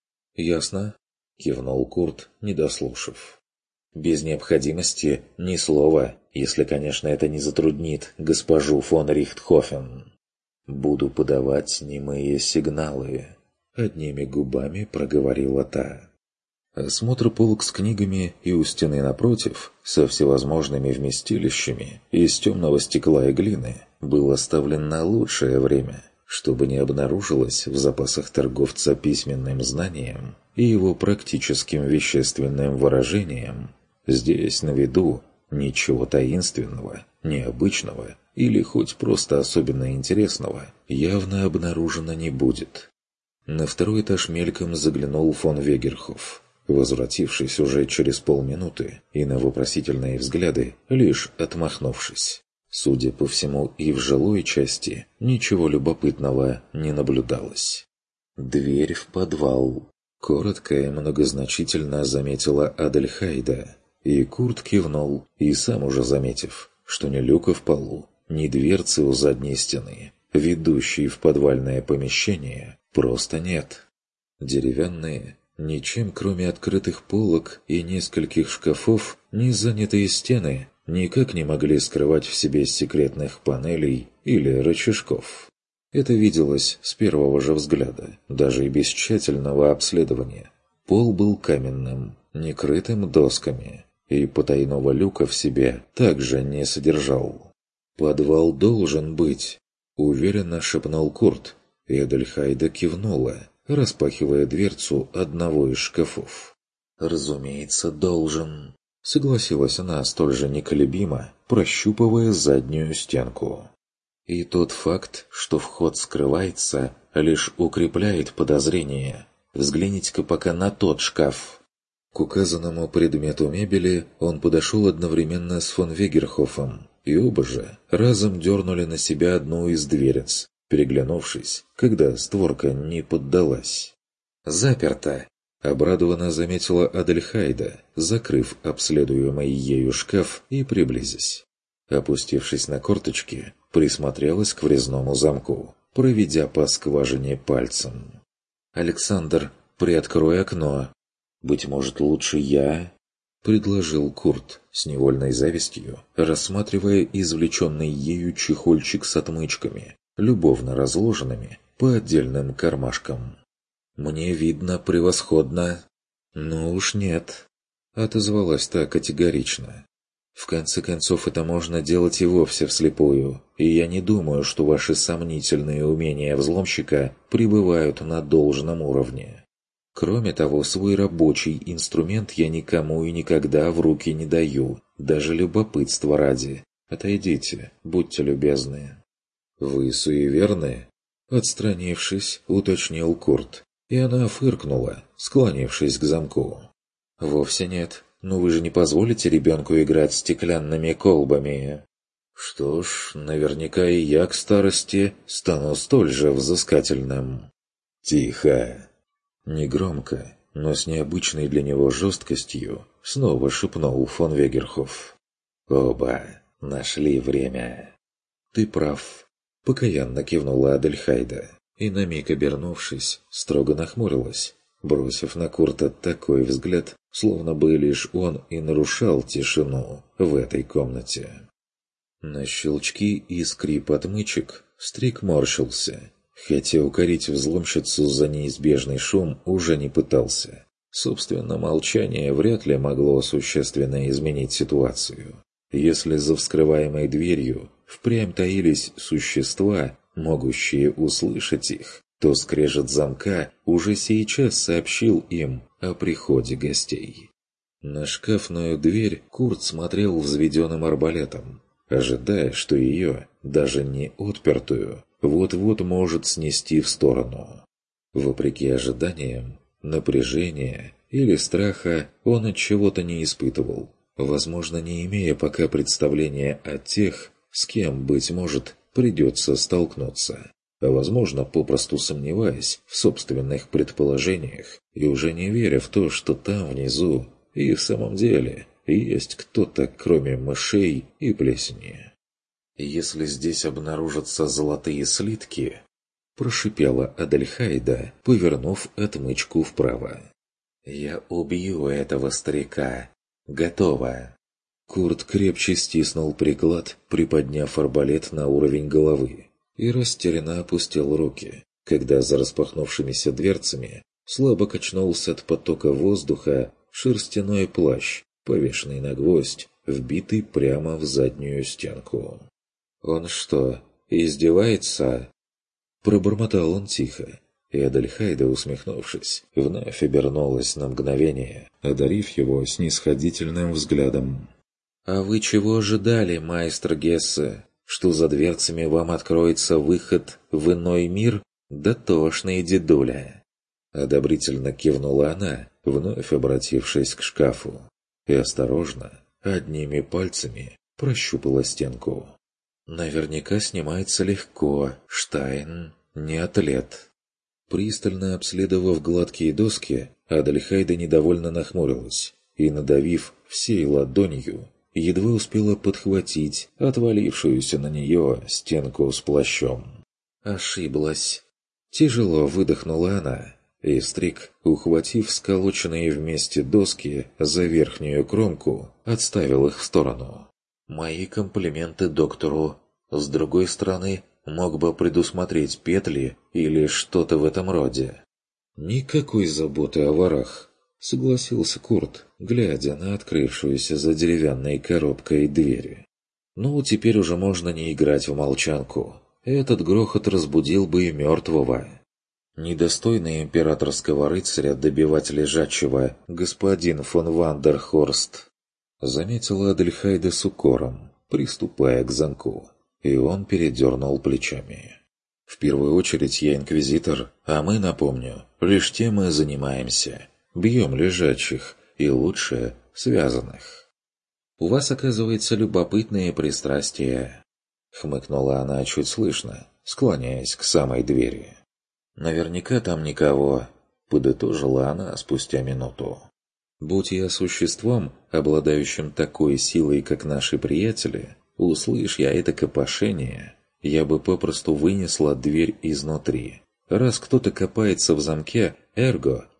«Ясно», — кивнул Курт, не дослушав. «Без необходимости ни слова, если, конечно, это не затруднит госпожу фон Рихтхофен. Буду подавать немые сигналы», — одними губами проговорила та. Осмотр полок с книгами и у стены напротив, со всевозможными вместилищами из темного стекла и глины, был оставлен на лучшее время, чтобы не обнаружилось в запасах торговца письменным знанием и его практическим вещественным выражением. Здесь на виду ничего таинственного, необычного или хоть просто особенно интересного явно обнаружено не будет. На второй этаж мельком заглянул фон Вегерхоф, возвратившись уже через полминуты и на вопросительные взгляды лишь отмахнувшись. Судя по всему, и в жилой части ничего любопытного не наблюдалось. «Дверь в подвал», — коротко и многозначительно заметила Адельхайда, и Курт кивнул, и сам уже заметив, что ни люка в полу, ни дверцы у задней стены, ведущей в подвальное помещение, просто нет. Деревянные, ничем кроме открытых полок и нескольких шкафов, не занятые стены никак не могли скрывать в себе секретных панелей или рычажков. Это виделось с первого же взгляда, даже и без тщательного обследования. Пол был каменным, не крытым досками, и потайного люка в себе также не содержал. «Подвал должен быть», — уверенно шепнул Курт, и Адельхайда кивнула, распахивая дверцу одного из шкафов. «Разумеется, должен», — согласилась она столь же неколебимо, прощупывая заднюю стенку. И тот факт, что вход скрывается, лишь укрепляет подозрение. Взгляните-ка пока на тот шкаф. К указанному предмету мебели он подошел одновременно с фон Вегерхофом, и оба же разом дернули на себя одну из дверец, переглянувшись, когда створка не поддалась. «Заперто!» — обрадованно заметила Адельхайда, закрыв обследуемый ею шкаф и приблизясь. Опустившись на корточки, присмотрелась к врезному замку, проведя по скважине пальцем. «Александр, приоткрой окно!» «Быть может, лучше я?» — предложил Курт с невольной завистью, рассматривая извлеченный ею чехольчик с отмычками, любовно разложенными по отдельным кармашкам. «Мне видно превосходно». «Ну уж нет», — отозвалась та категорично. «В конце концов, это можно делать и вовсе вслепую, и я не думаю, что ваши сомнительные умения взломщика пребывают на должном уровне. Кроме того, свой рабочий инструмент я никому и никогда в руки не даю, даже любопытства ради. Отойдите, будьте любезны». «Вы суеверны?» — отстранившись, уточнил Курт, и она фыркнула, склонившись к замку. «Вовсе нет. Но вы же не позволите ребенку играть стеклянными колбами?» «Что ж, наверняка и я к старости стану столь же взыскательным». «Тихо!» Негромко, но с необычной для него жесткостью, снова шепнул фон Вегерхоф. «Оба нашли время». «Ты прав», — покаянно кивнула Адельхайда, и на миг обернувшись, строго нахмурилась, бросив на Курта такой взгляд, словно бы лишь он и нарушал тишину в этой комнате. На щелчки и скрип отмычек Стрик морщился, хотя укорить взломщицу за неизбежный шум уже не пытался. Собственно, молчание вряд ли могло существенно изменить ситуацию. Если за вскрываемой дверью впрямь таились существа, могущие услышать их, то скрежет замка уже сейчас сообщил им о приходе гостей. На шкафную дверь Курт смотрел взведенным арбалетом, ожидая, что ее, даже не отпертую, вот-вот может снести в сторону. Вопреки ожиданиям, напряжения или страха он от чего-то не испытывал, возможно, не имея пока представления о тех, с кем, быть может, придется столкнуться, а возможно, попросту сомневаясь в собственных предположениях и уже не веря в то, что там внизу и в самом деле есть кто-то, кроме мышей и плесени. «Если здесь обнаружатся золотые слитки», — прошипела Адельхайда, повернув отмычку вправо, — «я убью этого старика. Готово». Курт крепче стиснул приклад, приподняв арбалет на уровень головы, и растерянно опустил руки, когда за распахнувшимися дверцами слабо качнулся от потока воздуха шерстяной плащ, повешенный на гвоздь, вбитый прямо в заднюю стенку. «Он что, издевается?» Пробормотал он тихо, и Адельхайда, усмехнувшись, вновь обернулась на мгновение, одарив его снисходительным взглядом. «А вы чего ожидали, майстер Гессе? Что за дверцами вам откроется выход в иной мир? Да тошный дедуля!» Одобрительно кивнула она, вновь обратившись к шкафу, и осторожно, одними пальцами прощупала стенку. «Наверняка снимается легко, Штайн, не атлет». Пристально обследовав гладкие доски, Адельхайда недовольно нахмурилась и, надавив всей ладонью, едва успела подхватить отвалившуюся на нее стенку с плащом. Ошиблась. Тяжело выдохнула она, и Стрик, ухватив сколоченные вместе доски за верхнюю кромку, отставил их в сторону. «Мои комплименты доктору. С другой стороны, мог бы предусмотреть петли или что-то в этом роде». «Никакой заботы о ворах», — согласился Курт, глядя на открывшуюся за деревянной коробкой двери. «Ну, теперь уже можно не играть в молчанку. Этот грохот разбудил бы и мертвого». «Недостойный императорского рыцаря добивать лежачего, господин фон Вандерхорст», — заметила Адельхайда с укором, приступая к замку, и он передернул плечами. «В первую очередь я инквизитор, а мы, напомню, лишь тем и занимаемся. Бьем лежачих, и лучше связанных». «У вас, оказывается, любопытные пристрастия», — хмыкнула она чуть слышно, склоняясь к самой двери. «Наверняка там никого», — подытожила она спустя минуту. «Будь я существом, обладающим такой силой, как наши приятели, услышь я это копошение, я бы попросту вынесла дверь изнутри. Раз кто-то копается в замке, эрго,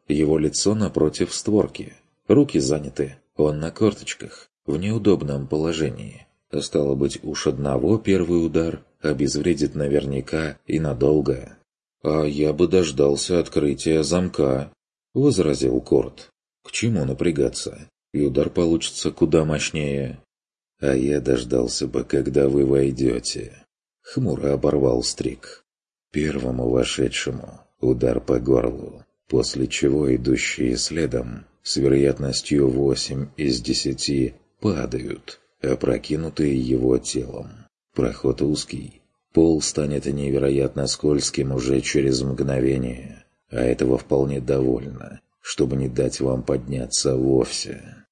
Его лицо напротив створки. Руки заняты. Он на корточках, в неудобном положении. Стало быть, уж одного первый удар обезвредит наверняка и надолго. «А я бы дождался открытия замка», — возразил Корт. «К чему напрягаться? И удар получится куда мощнее». «А я дождался бы, когда вы войдете», — хмуро оборвал Стрик. «Первому вошедшему удар по горлу, после чего идущие следом с вероятностью восемь из десяти падают, опрокинутые его телом. Проход узкий, пол станет невероятно скользким уже через мгновение, а этого вполне довольно, чтобы не дать вам подняться вовсе».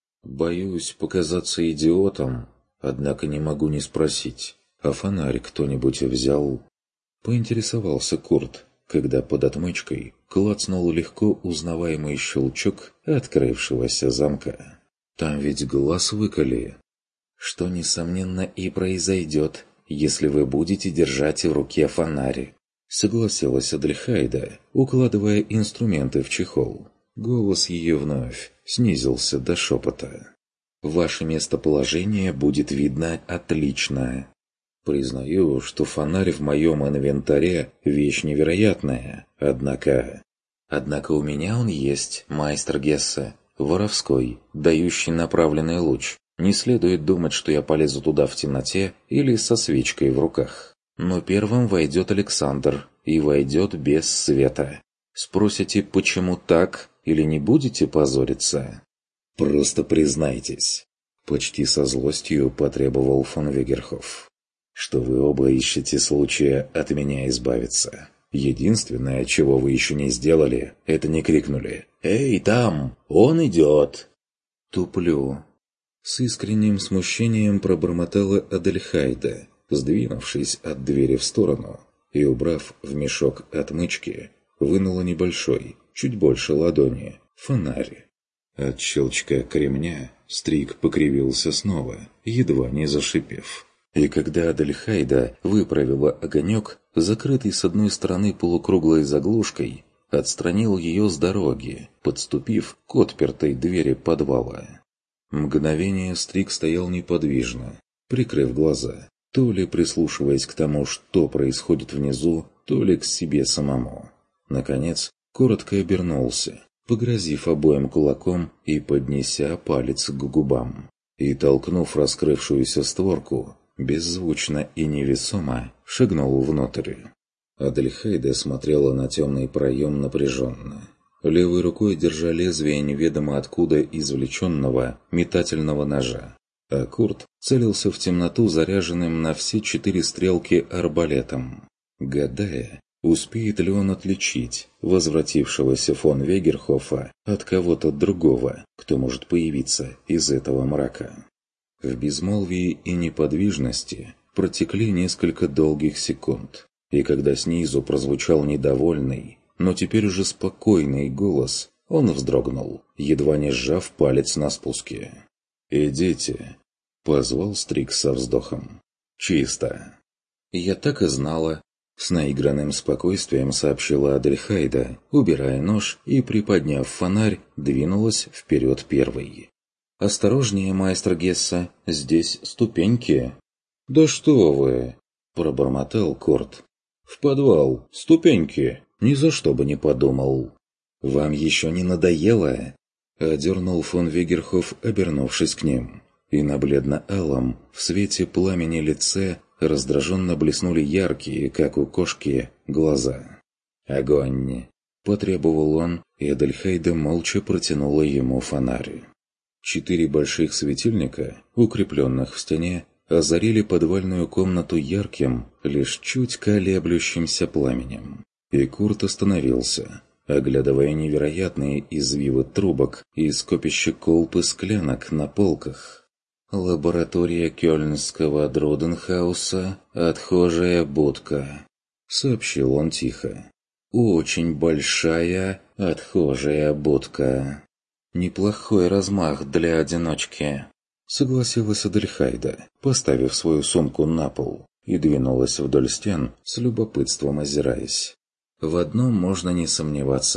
«Боюсь показаться идиотом, однако не могу не спросить, а фонарь кто-нибудь взял?» Поинтересовался Курт, когда под отмычкой клацнул легко узнаваемый щелчок открывшегося замка. «Там ведь глаз выколи». «Что, несомненно, и произойдет, если вы будете держать в руке фонарь», — согласилась Адельхайда, укладывая инструменты в чехол. Голос ее вновь снизился до шепота. «Ваше местоположение будет видно отлично. Признаю, что фонарь в моем инвентаре — вещь невероятная, однако... Однако у меня он есть, майстер Гессе, воровской, дающий направленный луч. Не следует думать, что я полезу туда в темноте или со свечкой в руках. Но первым войдет Александр, и войдет без света. Спросите, почему так, или не будете позориться?» «Просто признайтесь», — почти со злостью потребовал фон Вегерхоф, «что вы оба ищете случая от меня избавиться. Единственное, чего вы еще не сделали, это не крикнули: «Эй, там! Он идет!» «Туплю!» С искренним смущением пробормотала Адельхайда, сдвинувшись от двери в сторону и, убрав в мешок отмычки, вынула небольшой, чуть больше ладони, фонарь. От щелчка кремня Стрик покривился снова, едва не зашипев. И когда Адельхайда выправила огонек, закрытый с одной стороны полукруглой заглушкой, отстранил ее с дороги, подступив к отпертой двери подвала. Мгновение Стрик стоял неподвижно, прикрыв глаза, то ли прислушиваясь к тому, что происходит внизу, то ли к себе самому. Наконец, коротко обернулся, погрозив обоим кулаком и поднеся палец к губам. И, толкнув раскрывшуюся створку, беззвучно и невесомо шагнул внутрь. Адельхайда смотрела на темный проем напряженно. Левой рукой держа лезвие неведомо откуда извлеченного метательного ножа, а Курт целился в темноту заряженным на все четыре стрелки арбалетом, гадая, успеет ли он отличить возвратившегося фон Вегерхофа от кого-то другого, кто может появиться из этого мрака. В безмолвии и неподвижности протекли несколько долгих секунд, и когда снизу прозвучал недовольный, но теперь уже спокойный голос, он вздрогнул, едва не сжав палец на спуске. «Идите», — позвал Стрик со вздохом. «Чисто». «Я так и знала», — с наигранным спокойствием сообщила Адельхайда, убирая нож и, приподняв фонарь, двинулась вперед первой. «Осторожнее, майстер Гессе, здесь ступеньки». «Да что вы!» — пробормотал Корт. «В подвал, ступеньки, ни за что бы не подумал». «Вам еще не надоело?» — одернул фон Вегерхоф, обернувшись к ним. И на бледно-алом, в свете пламени лице, раздраженно блеснули яркие, как у кошки, глаза. «Огонь!» — потребовал он, и Адельхайда молча протянула ему фонарь. Четыре больших светильника, укрепленных в стене, озарили подвальную комнату ярким, лишь чуть колеблющимся пламенем. И Курт остановился, оглядывая невероятные извивы трубок и скопища колб и склянок на полках. «Лаборатория Кёльнского Друденхауса, отхожая будка», — сообщил он тихо. «Очень большая отхожая будка». «Неплохой размах для одиночки», — согласилась Адельхайда, поставив свою сумку на пол, и двинулась вдоль стен, с любопытством озираясь. «В одном можно не сомневаться.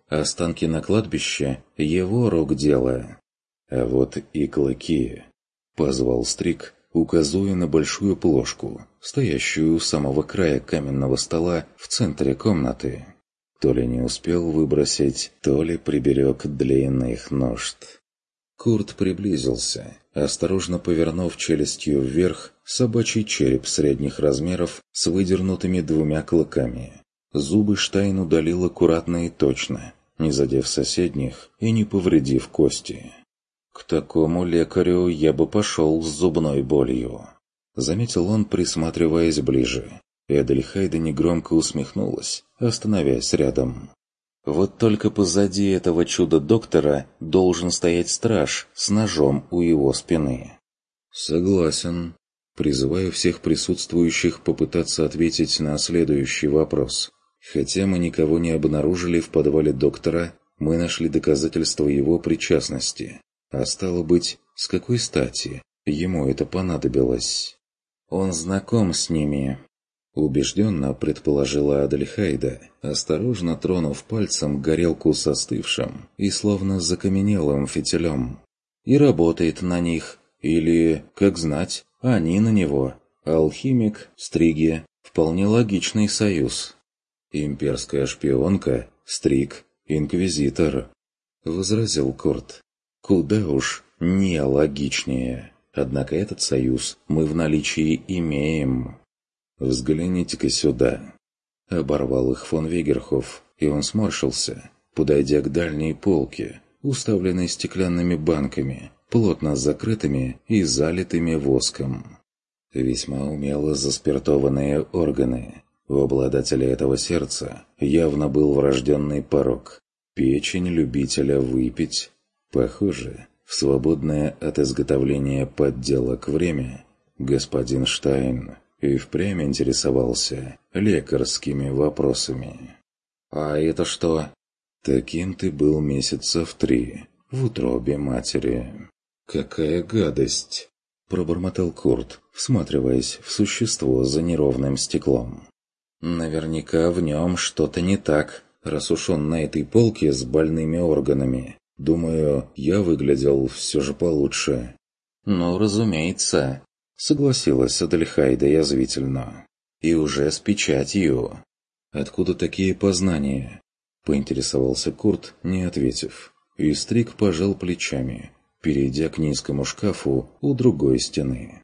Останки на кладбище — его рук дело. А вот и клыки. Позвал Стрик, указывая на большую плошку, стоящую у самого края каменного стола в центре комнаты. То ли не успел выбросить, то ли приберег для иных нужд. Курт приблизился, осторожно повернув челюстью вверх собачий череп средних размеров с выдернутыми двумя клыками. Зубы Штайн удалил аккуратно и точно, не задев соседних и не повредив кости. «К такому лекарю я бы пошел с зубной болью», — заметил он, присматриваясь ближе. И Адельхайда негромко усмехнулась, остановясь рядом. «Вот только позади этого чудо-доктора должен стоять страж с ножом у его спины». «Согласен». Призываю всех присутствующих попытаться ответить на следующий вопрос. Хотя мы никого не обнаружили в подвале доктора, мы нашли доказательства его причастности. А стало быть, с какой стати ему это понадобилось? Он знаком с ними. Убежденно предположила Адельхайда, осторожно тронув пальцем горелку с остывшим и словно закаменелым фитилем. И работает на них, или, как знать, они на него. Алхимик, Стриги, вполне логичный союз. Имперская шпионка, Стриг, инквизитор, возразил Курт. Куда уж не логичнее. Однако этот союз мы в наличии имеем. «Взгляните-ка сюда!» Оборвал их фон Вегерхоф, и он сморщился, подойдя к дальней полке, уставленной стеклянными банками, плотно закрытыми и залитыми воском. Весьма умело заспиртованные органы. У обладателя этого сердца явно был врожденный порок. Печень любителя выпить. Похоже, в свободное от изготовления подделок время господин Штайн и впрямь интересовался лекарскими вопросами. «А это что?» «Таким ты был месяца в три, в утробе матери». «Какая гадость!» — пробормотал Курт, всматриваясь в существо за неровным стеклом. «Наверняка в нем что-то не так, раз уж он на этой полке с больными органами. Думаю, я выглядел все же получше». «Ну, разумеется», — согласилась Адельхайда язвительно. «И уже с печатью». «Откуда такие познания?» — поинтересовался Курт, не ответив. И Стрик пожал плечами, перейдя к низкому шкафу у другой стены.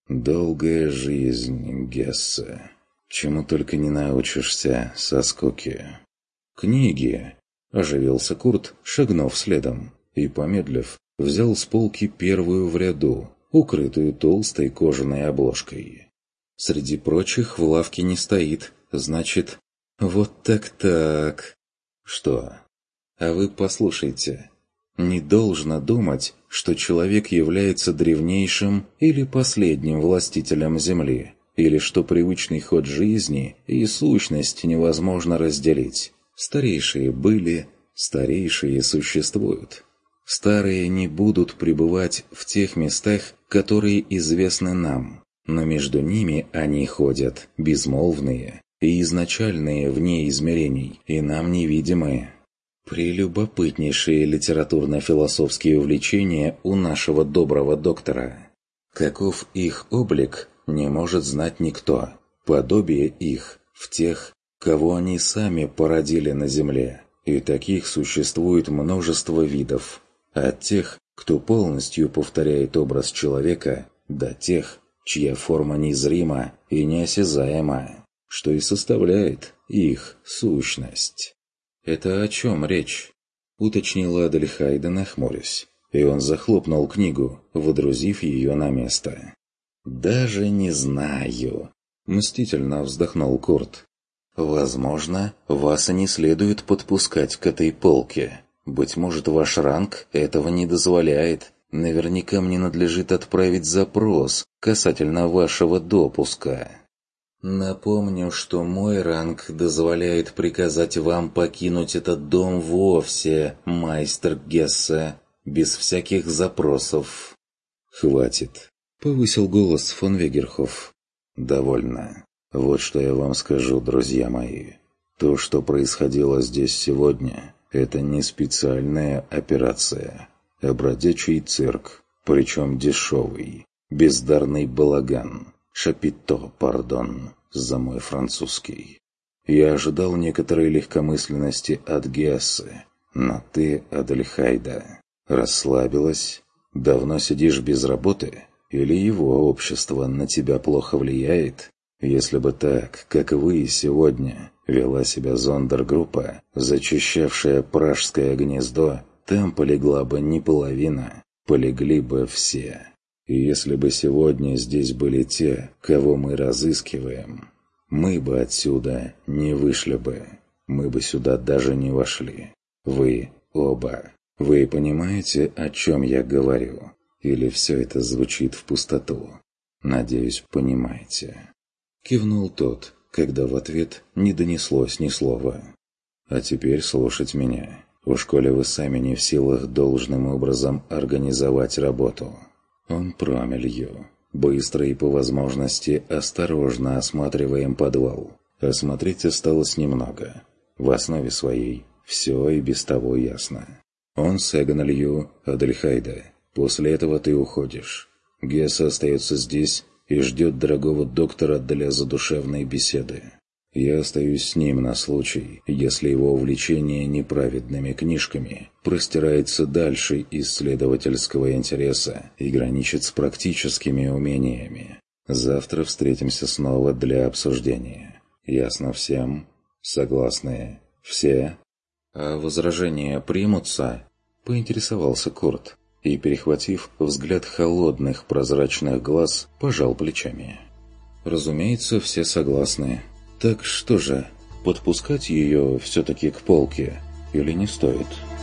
«Долгая жизнь, Гессе. Чему только не научишься со скуки». «Книги!» — оживился Курт, шагнув следом, и, помедлив, взял с полки первую в ряду, укрытую толстой кожаной обложкой. Среди прочих в лавке не стоит, значит... Вот так-так... Что? А вы послушайте. Не должно думать, что человек является древнейшим или последним властителем Земли, или что привычный ход жизни и сущность невозможно разделить. Старейшие были, старейшие существуют. Старые не будут пребывать в тех местах, которые известны нам, но между ними они ходят, безмолвные и изначальные вне измерений, и нам невидимые. Прелюбопытнейшие литературно-философские увлечения у нашего доброго доктора. Каков их облик, не может знать никто. Подобие их в тех, кого они сами породили на земле, и таких существует множество видов. От тех, кто полностью повторяет образ человека, до тех, чья форма незрима и неосязаема, что и составляет их сущность. «Это о чем речь?» — уточнила Адельхайда, нахмурясь, и он захлопнул книгу, водрузив ее на место. «Даже не знаю», — мстительно вздохнул Курт. «Возможно, вас и не следует подпускать к этой полке. Быть может, ваш ранг этого не дозволяет. Наверняка мне надлежит отправить запрос касательно вашего допуска». «Напомню, что мой ранг дозволяет приказать вам покинуть этот дом вовсе, майстер Гессе, без всяких запросов». «Хватит», — повысил голос фон Вегерхоф. «Довольно. Вот что я вам скажу, друзья мои. То, что происходило здесь сегодня, Это не специальная операция, а бродячий цирк, причем дешевый, бездарный балаган. Шапито, пардон, за мой французский. Я ожидал некоторой легкомысленности от Гессы, но ты, Адельхайда, расслабилась? Давно сидишь без работы? Или его общество на тебя плохо влияет? Если бы так, как вы сегодня, вела себя зондергруппа, зачищавшая пражское гнездо, там полегла бы не половина, полегли бы все. И если бы сегодня здесь были те, кого мы разыскиваем, мы бы отсюда не вышли бы, мы бы сюда даже не вошли. Вы оба. Вы понимаете, о чем я говорю? Или все это звучит в пустоту? Надеюсь, понимаете. Кивнул тот, когда в ответ не донеслось ни слова. А теперь слушать меня. Уж коли вы сами не в силах должным образом организовать работу. Он промелью. Быстро и по возможности осторожно осматриваем подвал. Осмотреть осталось немного. В основе своей все и без того ясно. Он с Эгональю, Адельхайда. После этого ты уходишь. Гесса остается здесь и ждет дорогого доктора для задушевной беседы. Я остаюсь с ним на случай, если его увлечение неправедными книжками простирается дальше исследовательского интереса и граничит с практическими умениями. Завтра встретимся снова для обсуждения. Ясно всем? Согласны? Все? А возражения примутся? Поинтересовался Курт и, перехватив взгляд холодных прозрачных глаз, пожал плечами. Разумеется, все согласны. Так что же, подпускать ее все-таки к полке или не стоит?»